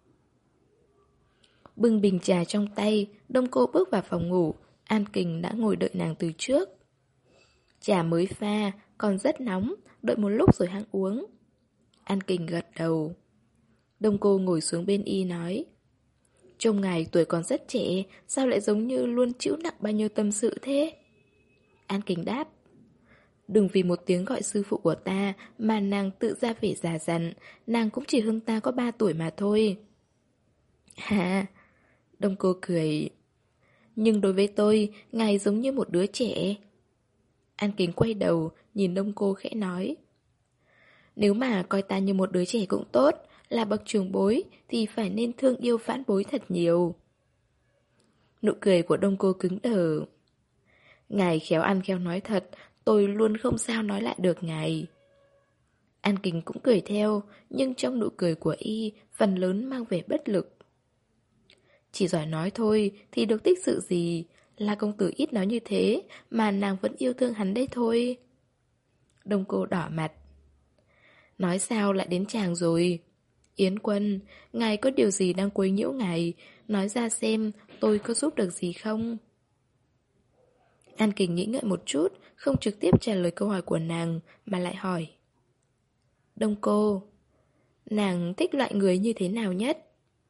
Bưng bình trà trong tay, Đông Cô bước vào phòng ngủ, An Kình đã ngồi đợi nàng từ trước. Trà mới pha, còn rất nóng, đợi một lúc rồi hãng uống. An Kình gật đầu. Đông Cô ngồi xuống bên y nói. Trông ngài tuổi còn rất trẻ, sao lại giống như luôn chịu nặng bao nhiêu tâm sự thế? An Kình đáp. Đừng vì một tiếng gọi sư phụ của ta mà nàng tự ra vẻ già dặn, nàng cũng chỉ hơn ta có ba tuổi mà thôi. Hà, Đông Cô cười. Nhưng đối với tôi, ngài giống như một đứa trẻ. An Kình quay đầu, nhìn Đông Cô khẽ nói. Nếu mà coi ta như một đứa trẻ cũng tốt, là bậc trưởng bối, thì phải nên thương yêu vãn bối thật nhiều. Nụ cười của Đông Cô cứng đờ. Ngài khéo ăn khéo nói thật, tôi luôn không sao nói lại được ngài. An Kình cũng cười theo, nhưng trong nụ cười của y, phần lớn mang vẻ bất lực. Chỉ giỏi nói thôi, thì được tích sự gì, là công tử ít nói như thế, mà nàng vẫn yêu thương hắn đấy thôi. Đông Cô đỏ mặt. Nói sao lại đến chàng rồi? Yến Quân, ngài có điều gì đang quấy nhiễu ngài, nói ra xem tôi có giúp được gì không? An Kình nghĩ ngợi một chút, không trực tiếp trả lời câu hỏi của nàng, mà lại hỏi. Đông Cô, nàng thích loại người như thế nào nhất?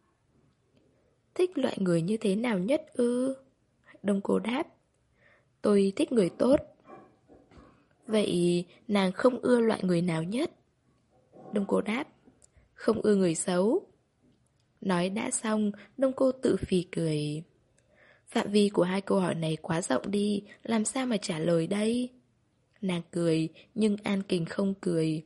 Thích loại người như thế nào nhất ư? Đông Cô đáp. Tôi thích người tốt. Vậy nàng không ưa loại người nào nhất? Đông Cô đáp. Không ưa người xấu. Nói đã xong, Đông Cô tự phì cười. Phạm vi của hai câu hỏi này quá rộng đi, làm sao mà trả lời đây? Nàng cười, nhưng An Kình không cười.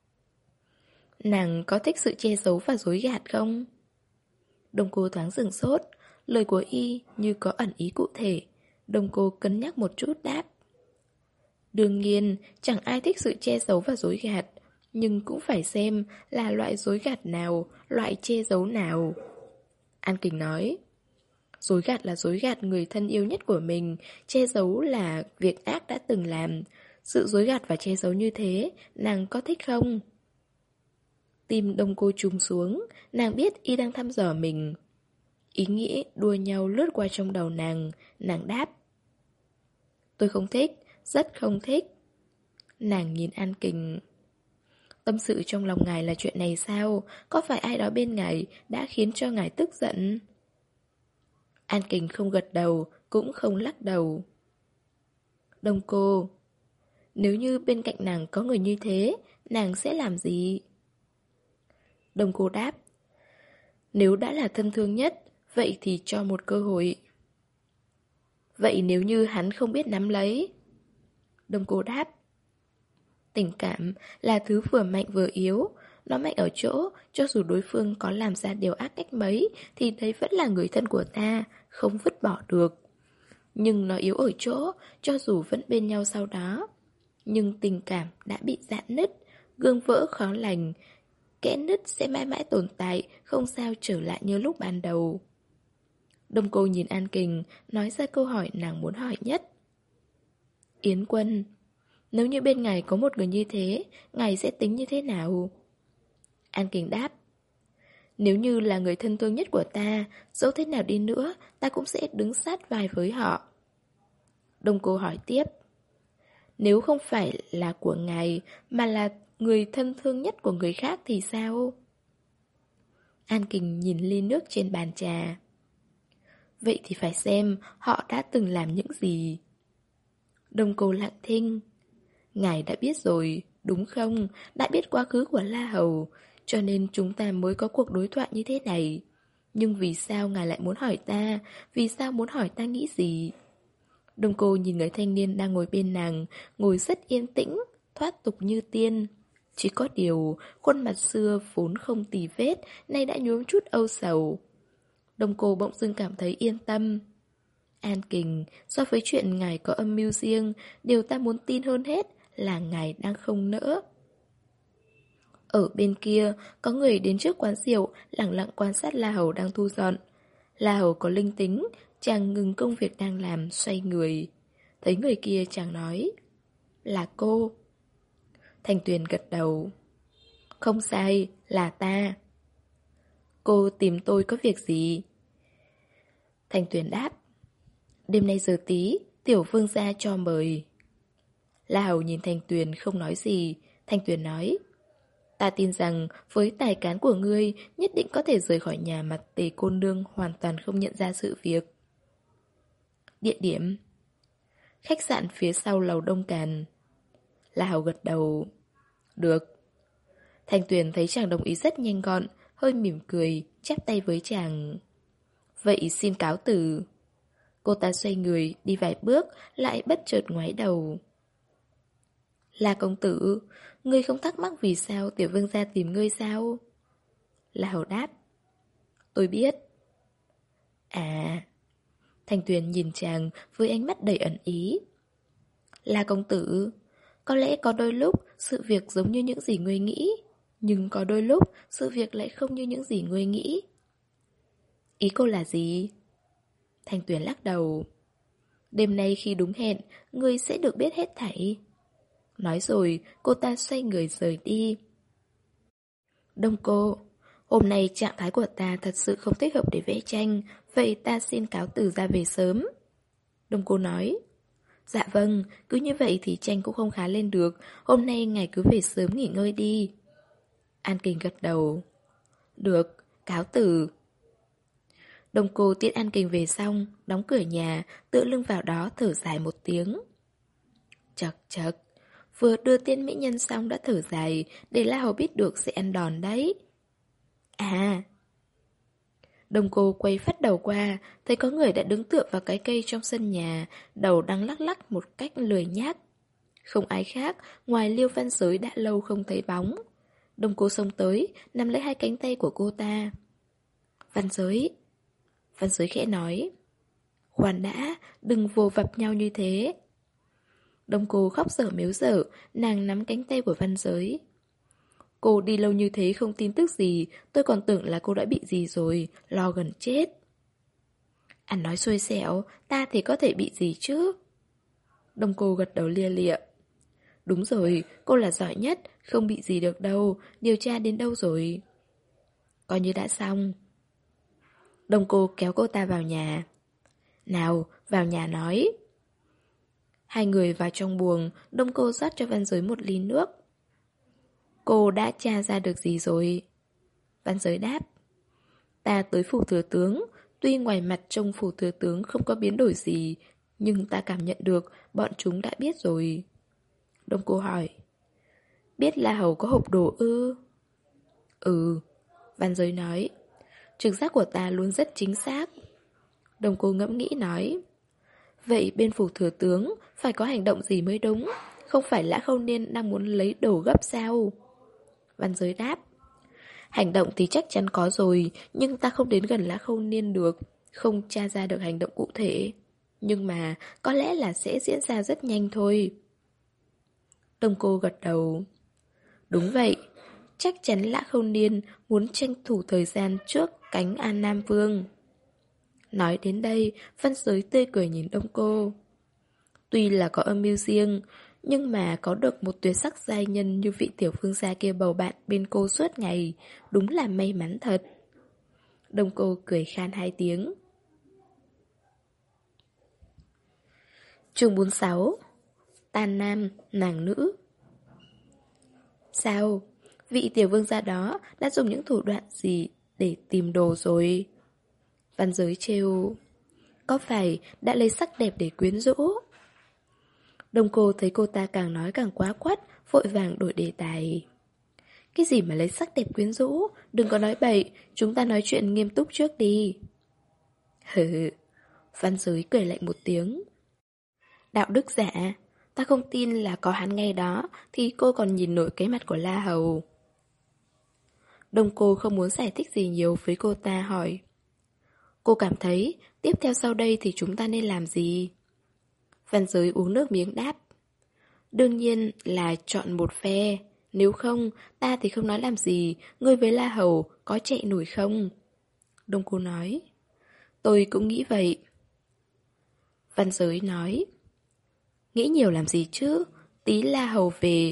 Nàng có thích sự che giấu và dối gạt không? Đông Cô thoáng sửng sốt, lời của y như có ẩn ý cụ thể. Đông Cô cân nhắc một chút đáp. Đương nhiên, chẳng ai thích sự che giấu và dối gạt, nhưng cũng phải xem là loại dối gạt nào, loại che giấu nào. An Kình nói. Dối gạt là dối gạt người thân yêu nhất của mình, che giấu là việc ác đã từng làm. Sự dối gạt và che giấu như thế, nàng có thích không? Tim Đông Cô trùng xuống, nàng biết y đang thăm dò mình. Ý nghĩ đua nhau lướt qua trong đầu nàng, nàng đáp. Tôi không thích, rất không thích. Nàng nhìn An Kình. Tâm sự trong lòng ngài là chuyện này sao? Có phải ai đó bên ngài đã khiến cho ngài tức giận? An Kình không gật đầu, cũng không lắc đầu. Đông Cô, nếu như bên cạnh nàng có người như thế, nàng sẽ làm gì? Đông Cô đáp. Nếu đã là thân thương nhất, vậy thì cho một cơ hội. Vậy nếu như hắn không biết nắm lấy? Đông Cô đáp. Tình cảm là thứ vừa mạnh vừa yếu. Nó mạnh ở chỗ, cho dù đối phương có làm ra điều ác cách mấy, thì đấy vẫn là người thân của ta, không vứt bỏ được. Nhưng nó yếu ở chỗ, cho dù vẫn bên nhau sau đó. Nhưng tình cảm đã bị rạn nứt, gương vỡ khó lành. Kẽ nứt sẽ mãi mãi tồn tại, không sao trở lại như lúc ban đầu. Đông Cô nhìn An Kình, nói ra câu hỏi nàng muốn hỏi nhất. Yến Quân, nếu như bên ngài có một người như thế, ngài sẽ tính như thế nào? An Kình đáp. Nếu như là người thân thương nhất của ta, dẫu thế nào đi nữa, ta cũng sẽ đứng sát vai với họ. Đông Cô hỏi tiếp. Nếu không phải là của ngài, mà là người thân thương nhất của người khác thì sao? An Kình nhìn ly nước trên bàn trà. Vậy thì phải xem họ đã từng làm những gì. Đông Cô lặng thinh. Ngài đã biết rồi, đúng không? Đã biết quá khứ của La Hầu, cho nên chúng ta mới có cuộc đối thoại như thế này. Nhưng vì sao ngài lại muốn hỏi ta? Vì sao muốn hỏi ta nghĩ gì? Đông Cô nhìn người thanh niên đang ngồi bên nàng, ngồi rất yên tĩnh, thoát tục như tiên. Chỉ có điều, khuôn mặt xưa vốn không tì vết, nay đã nhuốm chút âu sầu. Đông Cô bỗng dưng cảm thấy yên tâm. An Kình, so với chuyện ngài có âm mưu riêng, điều ta muốn tin hơn hết là ngài đang không nỡ. Ở bên kia, có người đến trước quán rượu, lặng lặng quan sát La Hầu đang thu dọn. La Hầu có linh tính, chàng ngừng công việc đang làm, xoay người. Thấy người kia chàng nói, là cô. Thành Tuyền gật đầu. Không sai, là ta. Cô tìm tôi có việc gì? Thành Tuyền đáp. Đêm nay giờ tí, tiểu vương gia cho mời. La Hầu nhìn Thành Tuyền không nói gì. Thành Tuyền nói, ta tin rằng với tài cán của ngươi nhất định có thể rời khỏi nhà mà Tề cô nương hoàn toàn không nhận ra sự việc. Địa điểm khách sạn phía sau lầu Đông Càn. La Hầu gật đầu. Được. Thành Tuyền thấy chàng đồng ý rất nhanh gọn, hơi mỉm cười, chắp tay với chàng. Vậy xin cáo từ. Cô ta xoay người, đi vài bước, lại bất chợt ngoái đầu. La công tử, ngươi không thắc mắc vì sao tiểu vương gia tìm ngươi sao? La Hầu đáp. Tôi biết. À. Thành Tuyền nhìn chàng với ánh mắt đầy ẩn ý. La công tử, có lẽ có đôi lúc sự việc giống như những gì ngươi nghĩ, nhưng có đôi lúc sự việc lại không như những gì ngươi nghĩ. Ý cô là gì? Thành Tuyền lắc đầu. Đêm nay khi đúng hẹn, ngươi sẽ được biết hết thảy. Nói rồi, cô ta xoay người rời đi. Đông Cô, hôm nay trạng thái của ta thật sự không thích hợp để vẽ tranh, vậy ta xin cáo từ ra về sớm. Đông Cô nói. Dạ vâng, cứ như vậy thì tranh cũng không khá lên được, hôm nay ngài cứ về sớm nghỉ ngơi đi. An Kình gật đầu. Được, cáo từ. Đông Cô tiễn An Kình về xong, đóng cửa nhà, tựa lưng vào đó thở dài một tiếng. Chật chật, vừa đưa tiễn mỹ nhân xong đã thở dài, để La Hầu biết được sẽ ăn đòn đấy. À. Đông Cô quay phát đầu qua, thấy có người đã đứng tựa vào cái cây trong sân nhà, đầu đang lắc lắc một cách lười nhác. Không ai khác ngoài Liêu Văn Giới đã lâu không thấy bóng. Đông Cô xông tới, nắm lấy hai cánh tay của cô ta. Văn Giới. Văn Giới khẽ nói. Khoan đã, đừng vồ vập nhau như thế. Đông Cô khóc dở mếu dở, nàng nắm cánh tay của Văn Giới. Cô đi lâu như thế không tin tức gì, tôi còn tưởng là cô đã bị gì rồi, lo gần chết. Anh nói xui xẻo, ta thì có thể bị gì chứ? Đông Cô gật đầu lia lịa. Đúng rồi, cô là giỏi nhất, không bị gì được đâu, điều tra đến đâu rồi? Coi như đã xong. Đông Cô kéo cô ta vào nhà. Nào, vào nhà nói. Hai người vào trong buồng, Đông Cô rót cho Văn Giới một ly nước. Cô đã tra ra được gì rồi? Văn Giới đáp. Ta tới phủ thừa tướng, tuy ngoài mặt trông phủ thừa tướng không có biến đổi gì, nhưng ta cảm nhận được bọn chúng đã biết rồi. Đông Cô hỏi. Biết La Hầu có hộp đồ ư? Ừ, Văn Giới nói. Trực giác của ta luôn rất chính xác. Đông Cô ngẫm nghĩ nói. Vậy bên phủ thừa tướng phải có hành động gì mới đúng? Không phải Lã Khâu Niên đang muốn lấy đồ gấp sao? Văn Giới đáp. Hành động thì chắc chắn có rồi, nhưng ta không đến gần Lã Khâu Niên được, không tra ra được hành động cụ thể. Nhưng mà có lẽ là sẽ diễn ra rất nhanh thôi. Đông Cô gật đầu. Đúng vậy, chắc chắn Lã Khâu Niên muốn tranh thủ thời gian trước cánh An Nam Vương. Nói đến đây, Văn Giới tươi cười nhìn Đông Cô. Tuy là có âm mưu riêng, nhưng mà có được một tuyệt sắc giai nhân như vị tiểu phương gia kia bầu bạn bên cô suốt ngày, đúng là may mắn thật. Đông Cô cười khan hai tiếng. Chương bốn mươi sáu. Tan nam, nàng nữ. Sao? Vị tiểu vương gia đó đã dùng những thủ đoạn gì để tìm đồ rồi? Văn Giới trêu. Có phải đã lấy sắc đẹp để quyến rũ? Đông Cô thấy cô ta càng nói càng quá quắt, vội vàng đổi đề tài. Cái gì mà lấy sắc đẹp quyến rũ? Đừng có nói bậy, chúng ta nói chuyện nghiêm túc trước đi. Hừ, Văn Giới cười lạnh một tiếng. Đạo đức giả, ta không tin là có hắn ngay đó thì cô còn nhìn nổi cái mặt của La Hầu. Đông Cô không muốn giải thích gì nhiều với cô ta hỏi. Cô cảm thấy tiếp theo sau đây thì chúng ta nên làm gì? Văn Giới uống nước miếng đáp. Đương nhiên là chọn một phe. Nếu không, ta thì không nói làm gì. Ngươi với La Hầu có chạy nổi không? Đông Cô nói. Tôi cũng nghĩ vậy. Văn Giới nói. Nghĩ nhiều làm gì chứ? Tí La Hầu về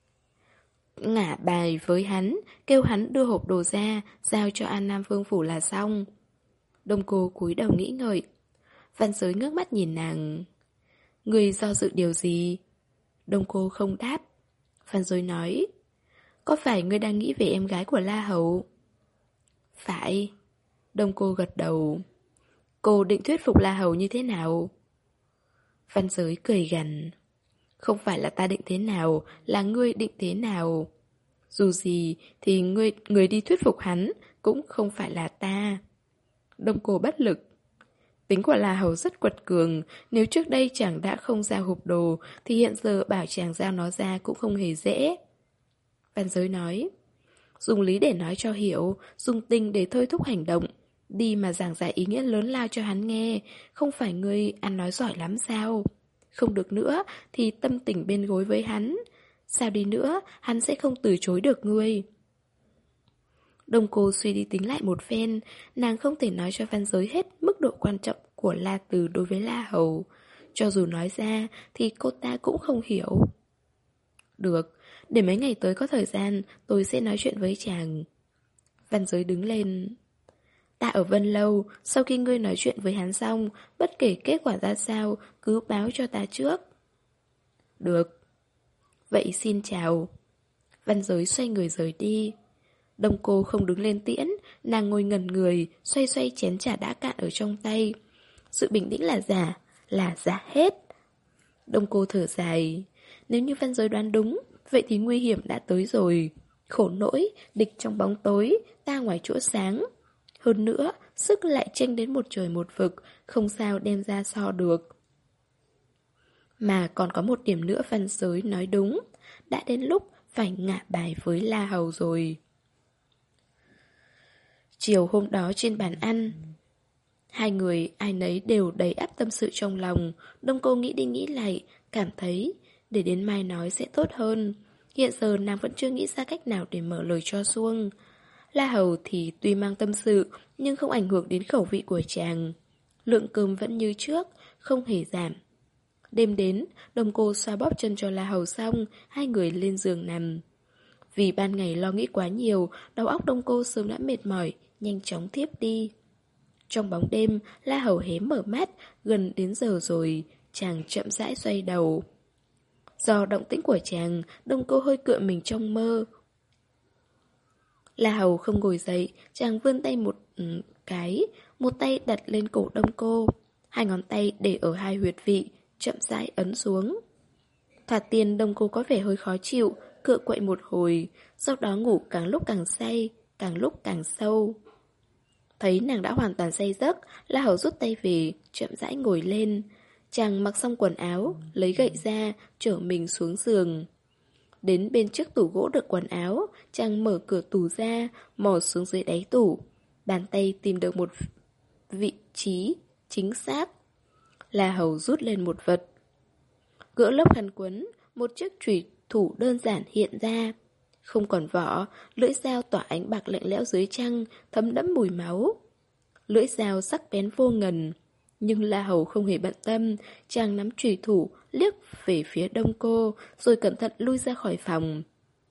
ngả bài với hắn, kêu hắn đưa hộp đồ ra, giao cho An Nam Vương phủ là xong. Đông Cô cúi đầu nghĩ ngợi. Văn Giới ngước mắt nhìn nàng. Người do dự điều gì? Đông Cô không đáp. Văn Giới nói. Có phải ngươi đang nghĩ về em gái của La Hầu? Phải. Đông Cô gật đầu. Cô định thuyết phục La Hầu như thế nào? Văn Giới cười gằn. Không phải là ta định thế nào, là ngươi định thế nào. Dù gì thì ngươi, người đi thuyết phục hắn cũng không phải là ta. Đông Cô bất lực. Tính của La Hầu rất quật cường, nếu trước đây chàng đã không giao hộp đồ thì hiện giờ bảo chàng giao nó ra cũng không hề dễ. Văn Giới nói. Dùng lý để nói cho hiểu, dùng tình để thôi thúc hành động. Đi mà giảng giải ý nghĩa lớn lao cho hắn nghe, không phải ngươi ăn nói giỏi lắm sao? Không được nữa thì tâm tình bên gối với hắn. Sao đi nữa, hắn sẽ không từ chối được ngươi. Đông Cô suy đi tính lại một phen, nàng không thể nói cho Văn Giới hết mức độ quan trọng của La Từ đối với La Hầu. Cho dù nói ra thì cô ta cũng không hiểu. Được, để mấy ngày tới có thời gian tôi sẽ nói chuyện với chàng. Văn Giới đứng lên. Ta ở Vân Lâu, sau khi ngươi nói chuyện với hắn xong, bất kể kết quả ra sao, cứ báo cho ta trước. Được. Vậy xin chào. Văn Giới xoay người rời đi. Đông Cô không đứng lên tiễn, nàng ngồi ngẩn người, xoay xoay chén trà đã cạn ở trong tay. Sự bình tĩnh là giả, là giả hết. Đông Cô thở dài. Nếu như Văn Giới đoán đúng, vậy thì nguy hiểm đã tới rồi. Khổ nỗi, địch trong bóng tối, ta ngoài chỗ sáng. Hơn nữa, sức lại tranh đến một trời một vực, không sao đem ra so được. Mà còn có một điểm nữa văn giới nói đúng, đã đến lúc phải ngả bài với La Hầu rồi. Chiều hôm đó trên bàn ăn, hai người ai nấy đều đầy ắp tâm sự trong lòng. Đông Cô nghĩ đi nghĩ lại, cảm thấy để đến mai nói sẽ tốt hơn. Hiện giờ nàng vẫn chưa nghĩ ra cách nào để mở lời cho Xuông. La Hầu thì tuy mang tâm sự, nhưng không ảnh hưởng đến khẩu vị của chàng. Lượng cơm vẫn như trước, không hề giảm. Đêm đến, Đông Cô xoa bóp chân cho La Hầu xong, hai người lên giường nằm. Vì ban ngày lo nghĩ quá nhiều, đầu óc Đông Cô sớm đã mệt mỏi, nhanh chóng thiếp đi. Trong bóng đêm, La Hầu hé mở mắt, gần đến giờ rồi, chàng chậm rãi xoay đầu. Do động tĩnh của chàng, Đông Cô hơi cựa mình trong mơ. La Hầu không ngồi dậy, chàng vươn tay một ừ, cái, một tay đặt lên cổ Đông Cô. Hai ngón tay để ở hai huyệt vị, chậm rãi ấn xuống. Thoạt tiên Đông Cô có vẻ hơi khó chịu, cựa quậy một hồi, sau đó ngủ càng lúc càng say, càng lúc càng sâu. Thấy nàng đã hoàn toàn say giấc, La Hầu rút tay về, chậm rãi ngồi lên. Chàng mặc xong quần áo, lấy gậy ra, chở mình xuống giường. Đến bên trước tủ gỗ đựng quần áo, chàng mở cửa tủ ra, mò xuống dưới đáy tủ. Bàn tay tìm được một vị trí chính xác. La Hầu rút lên một vật. Gỡ lớp khăn quấn, một chiếc chùy thủ đơn giản hiện ra. Không còn vỏ, lưỡi dao tỏa ánh bạc lạnh lẽo dưới trăng, thấm đẫm mùi máu. Lưỡi dao sắc bén vô ngần. Nhưng La Hầu không hề bận tâm, chàng nắm chùy thủ, liếc về phía Đông Cô, rồi cẩn thận lui ra khỏi phòng.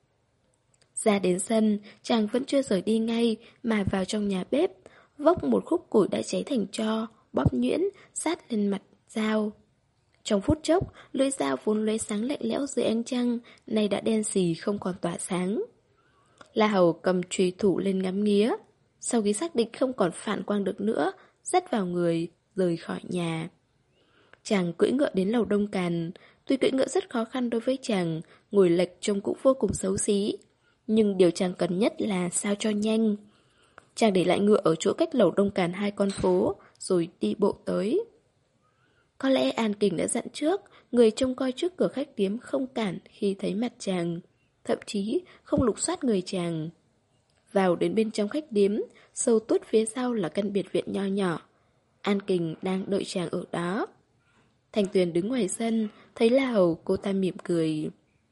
Ra đến sân, chàng vẫn chưa rời đi ngay, mà vào trong nhà bếp, vốc một khúc củi đã cháy thành tro, bóp nhuyễn, sát lên mặt dao. Trong phút chốc, lưỡi dao vốn lóe sáng lạnh lẽo dưới ánh trăng, nay đã đen xì không còn tỏa sáng. La Hầu cầm chùy thủ lên ngắm nghía. Sau khi xác định không còn phản quang được nữa, dắt vào người, rời khỏi nhà. Chàng cưỡi ngựa đến lầu Đông Càn. Tuy cưỡi ngựa rất khó khăn đối với chàng, ngồi lệch trông cũng vô cùng xấu xí. Nhưng điều chàng cần nhất là sao cho nhanh. Chàng để lại ngựa ở chỗ cách lầu Đông Càn hai con phố, rồi đi bộ tới. Có lẽ An Kình đã dặn trước, người trông coi trước cửa khách điếm không cản khi thấy mặt chàng, thậm chí không lục soát người chàng. Vào đến bên trong khách điếm, sâu tuốt phía sau là căn biệt viện nho nhỏ. An Kình đang đợi chàng ở đó. Thành Tuyền đứng ngoài sân, thấy La Hầu, cô ta mỉm cười.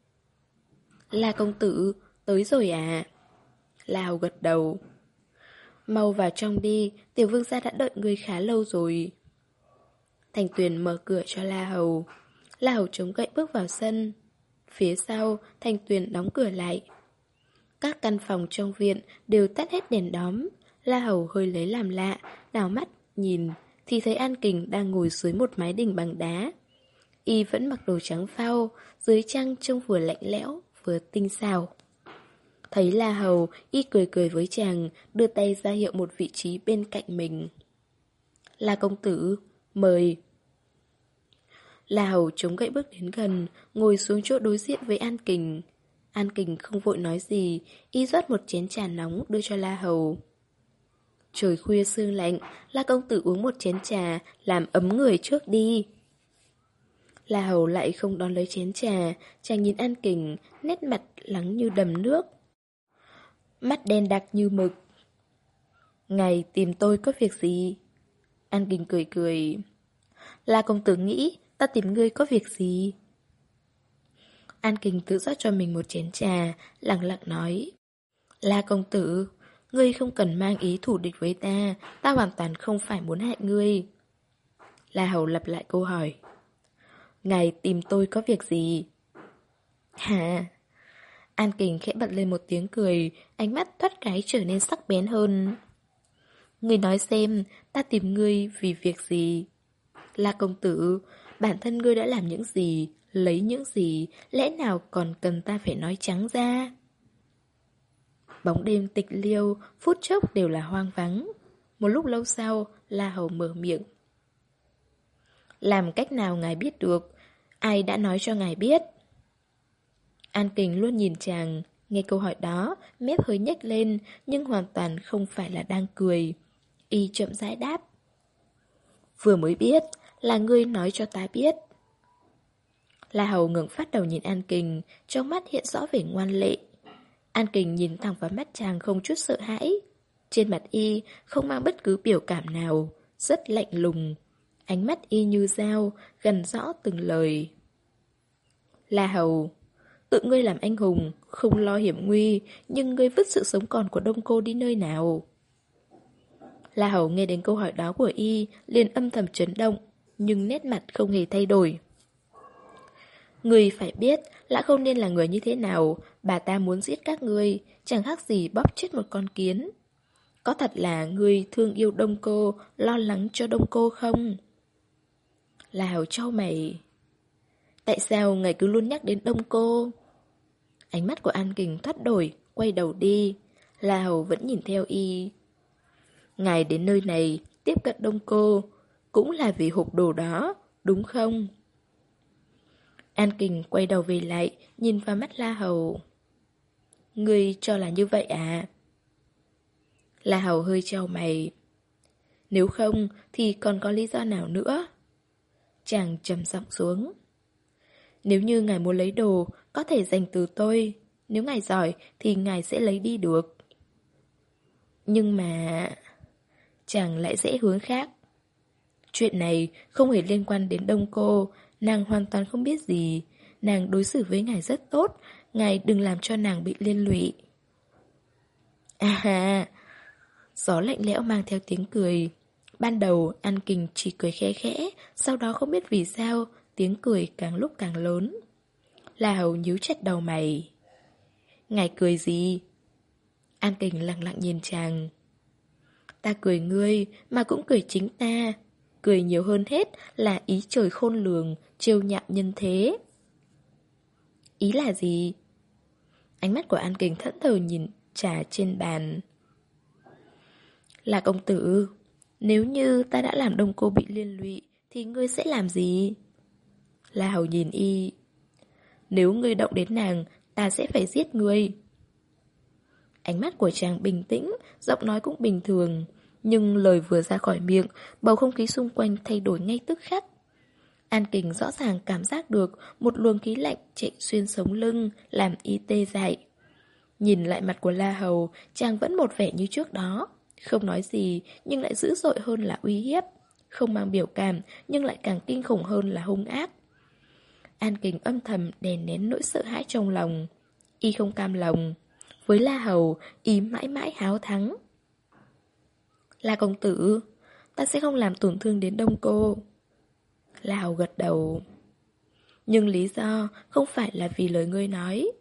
La công tử, tới rồi à? La Hầu gật đầu. Mau vào trong đi, tiểu vương gia đã đợi người khá lâu rồi. Thành Tuyền mở cửa cho La Hầu. La Hầu chống gậy bước vào sân. Phía sau, Thành Tuyền đóng cửa lại. Các căn phòng trong viện đều tắt hết đèn đóm. La Hầu hơi lấy làm lạ, đảo mắt, nhìn, thì thấy An Kình đang ngồi dưới một mái đình bằng đá. Y vẫn mặc đồ trắng phao, dưới trăng trông vừa lạnh lẽo, vừa tinh xảo. Thấy La Hầu, Y cười cười với chàng, đưa tay ra hiệu một vị trí bên cạnh mình. La công tử, mời. La Hầu chống gậy bước đến gần, ngồi xuống chỗ đối diện với An Kình. An Kình không vội nói gì, Y rót một chén trà nóng đưa cho La Hầu. Trời khuya sương lạnh, La công tử uống một chén trà, làm ấm người trước đi. La Hầu lại không đón lấy chén trà, chàng nhìn An Kình, nét mặt lắng như đầm nước. Mắt đen đặc như mực. Ngài tìm tôi có việc gì? An Kình cười cười. La công tử nghĩ ta tìm ngươi có việc gì? An Kình tự rót cho mình một chén trà, lặng lặng nói. La công tử, ngươi không cần mang ý thù địch với ta, ta hoàn toàn không phải muốn hại ngươi. La Hầu lặp lại câu hỏi. Ngài tìm tôi có việc gì? Hả? An Kình khẽ bật lên một tiếng cười, ánh mắt thoát cái trở nên sắc bén hơn. Ngươi nói xem, ta tìm ngươi vì việc gì? La công tử, bản thân ngươi đã làm những gì, lấy những gì, lẽ nào còn cần ta phải nói trắng ra? Bóng đêm tịch liêu, phút chốc đều là hoang vắng. Một lúc lâu sau, La Hầu mở miệng. Làm cách nào ngài biết được? Ai đã nói cho ngài biết? An Kình luôn nhìn chàng, nghe câu hỏi đó, mép hơi nhếch lên, nhưng hoàn toàn không phải là đang cười. Y chậm rãi đáp. Vừa mới biết, là ngươi nói cho ta biết. La Hầu ngừng phát đầu nhìn An Kình, trong mắt hiện rõ vẻ ngoan lệ. An Kình nhìn thẳng vào mắt chàng không chút sợ hãi. Trên mặt y không mang bất cứ biểu cảm nào, rất lạnh lùng. Ánh mắt y như dao, gần rõ từng lời. La Hầu, tự ngươi làm anh hùng, không lo hiểm nguy, nhưng ngươi vứt sự sống còn của Đông Cô đi nơi nào? La Hầu nghe đến câu hỏi đó của y, liền âm thầm chấn động, nhưng nét mặt không hề thay đổi. Ngươi phải biết, Lã Không Nên là người như thế nào, bà ta muốn giết các ngươi, chẳng khác gì bóp chết một con kiến. Có thật là ngươi thương yêu Đông Cô, lo lắng cho Đông Cô không? La Hầu trao mày. Tại sao ngài cứ luôn nhắc đến Đông Cô? Ánh mắt của An Kình thoát đổi, quay đầu đi. La Hầu vẫn nhìn theo y. Ngài đến nơi này, tiếp cận Đông Cô, cũng là vì hộp đồ đó, đúng không? An Kình quay đầu về lại, nhìn vào mắt La Hầu. Ngươi cho là như vậy à? La Hầu hơi trao mày. Nếu không, thì còn có lý do nào nữa? Chàng trầm giọng xuống. Nếu như ngài muốn lấy đồ, có thể dành từ tôi. Nếu ngài giỏi, thì ngài sẽ lấy đi được. Nhưng mà... Chàng lại dễ hướng khác. Chuyện này không hề liên quan đến Đông Cô. Nàng hoàn toàn không biết gì. Nàng đối xử với ngài rất tốt. Ngài đừng làm cho nàng bị liên lụy. À, gió lạnh lẽo mang theo tiếng cười. Ban đầu An Kình chỉ cười khẽ khẽ, sau đó không biết vì sao tiếng cười càng lúc càng lớn. La Hầu nhíu chặt đầu mày. Ngài cười gì? An Kình lặng lặng nhìn chàng. Ta cười ngươi mà cũng cười chính ta. Cười nhiều hơn hết là ý trời khôn lường, trêu nhạo nhân thế. Ý là gì? Ánh mắt của An Kình thẫn thờ nhìn trà trên bàn. Là công tử, nếu như ta đã làm Đông Cô bị liên lụy, thì ngươi sẽ làm gì? La Hầu nhìn y. Nếu ngươi động đến nàng, ta sẽ phải giết ngươi. Ánh mắt của chàng bình tĩnh, giọng nói cũng bình thường. Nhưng lời vừa ra khỏi miệng, bầu không khí xung quanh thay đổi ngay tức khắc. An Kình rõ ràng cảm giác được một luồng khí lạnh chạy xuyên sống lưng, làm y tê dại. Nhìn lại mặt của La Hầu, chàng vẫn một vẻ như trước đó. Không nói gì, nhưng lại dữ dội hơn là uy hiếp. Không mang biểu cảm, nhưng lại càng kinh khủng hơn là hung ác. An Kình âm thầm đè nén nỗi sợ hãi trong lòng. Y không cam lòng. Với La Hầu, y mãi mãi háo thắng. La công tử, ta sẽ không làm tổn thương đến Đông Cô. La Hầu gật đầu. Nhưng lý do không phải là vì lời ngươi nói.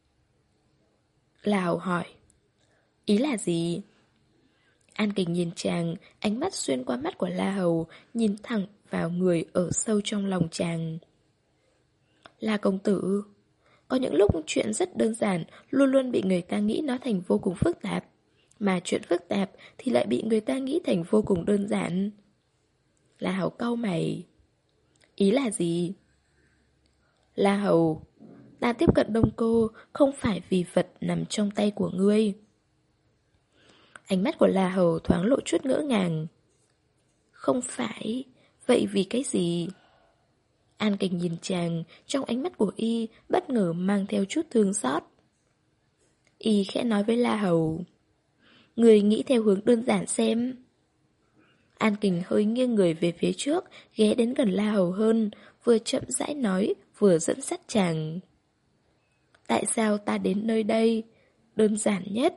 La Hầu hỏi. Ý là gì? An Kình nhìn chàng, ánh mắt xuyên qua mắt của La Hầu, nhìn thẳng vào người ở sâu trong lòng chàng. La công tử, có những lúc chuyện rất đơn giản luôn luôn bị người ta nghĩ nó thành vô cùng phức tạp. Mà chuyện phức tạp thì lại bị người ta nghĩ thành vô cùng đơn giản. La Hầu cau mày. Ý là gì? La Hầu, ta tiếp cận Đông Cô không phải vì vật nằm trong tay của ngươi. Ánh mắt của La Hầu thoáng lộ chút ngỡ ngàng. Không phải, vậy vì cái gì? An Kình nhìn chàng, trong ánh mắt của y bất ngờ mang theo chút thương xót. Y khẽ nói với La Hầu. Người nghĩ theo hướng đơn giản xem. An Kình hơi nghiêng người về phía trước, ghé đến gần La Hầu hơn, vừa chậm rãi nói, vừa dẫn dắt chàng. Tại sao ta đến nơi đây? Đơn giản nhất.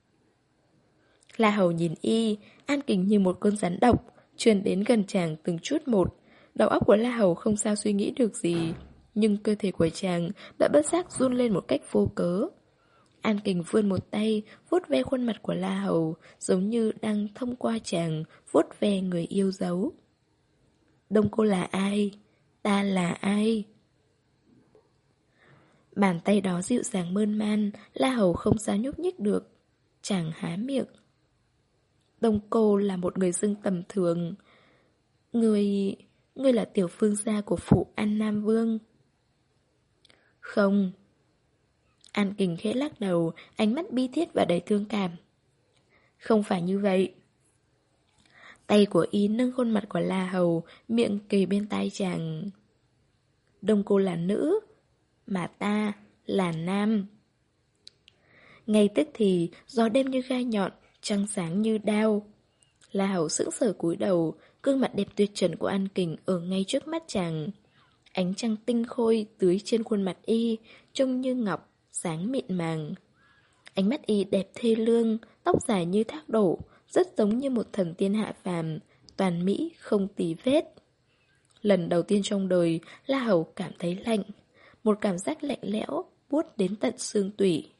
La Hầu nhìn y, An Kình như một con rắn độc, truyền đến gần chàng từng chút một. Đầu óc của La Hầu không sao suy nghĩ được gì, nhưng cơ thể của chàng đã bất giác run lên một cách vô cớ. An Kình vươn một tay, vuốt ve khuôn mặt của La Hầu, giống như đang thông qua chàng, vuốt ve người yêu dấu. Đông Cô là ai? Ta là ai? Bàn tay đó dịu dàng mơn man, La Hầu không sao nhúc nhích được. Chàng há miệng. Đông Cô là một người dưng tầm thường. Người... Ngươi là tiểu phương gia của phủ An Nam Vương. Không. An Kình khẽ lắc đầu, ánh mắt bi thiết và đầy thương cảm. Không phải như vậy. Tay của y nâng khuôn mặt của La Hầu, miệng kề bên tai chàng. Đông cô là nữ, mà ta là nam. Ngay tức thì gió đêm như gai nhọn, trăng sáng như đao. La Hầu sững sờ cúi đầu, gương mặt đẹp tuyệt trần của An Kình ở ngay trước mắt chàng. Ánh trăng tinh khôi tưới trên khuôn mặt y, trông như ngọc, sáng mịn màng. Ánh mắt y đẹp thê lương, tóc dài như thác đổ, rất giống như một thần tiên hạ phàm, toàn mỹ không tì vết. Lần đầu tiên trong đời, La Hầu cảm thấy lạnh, một cảm giác lạnh lẽo, buốt đến tận xương tủy.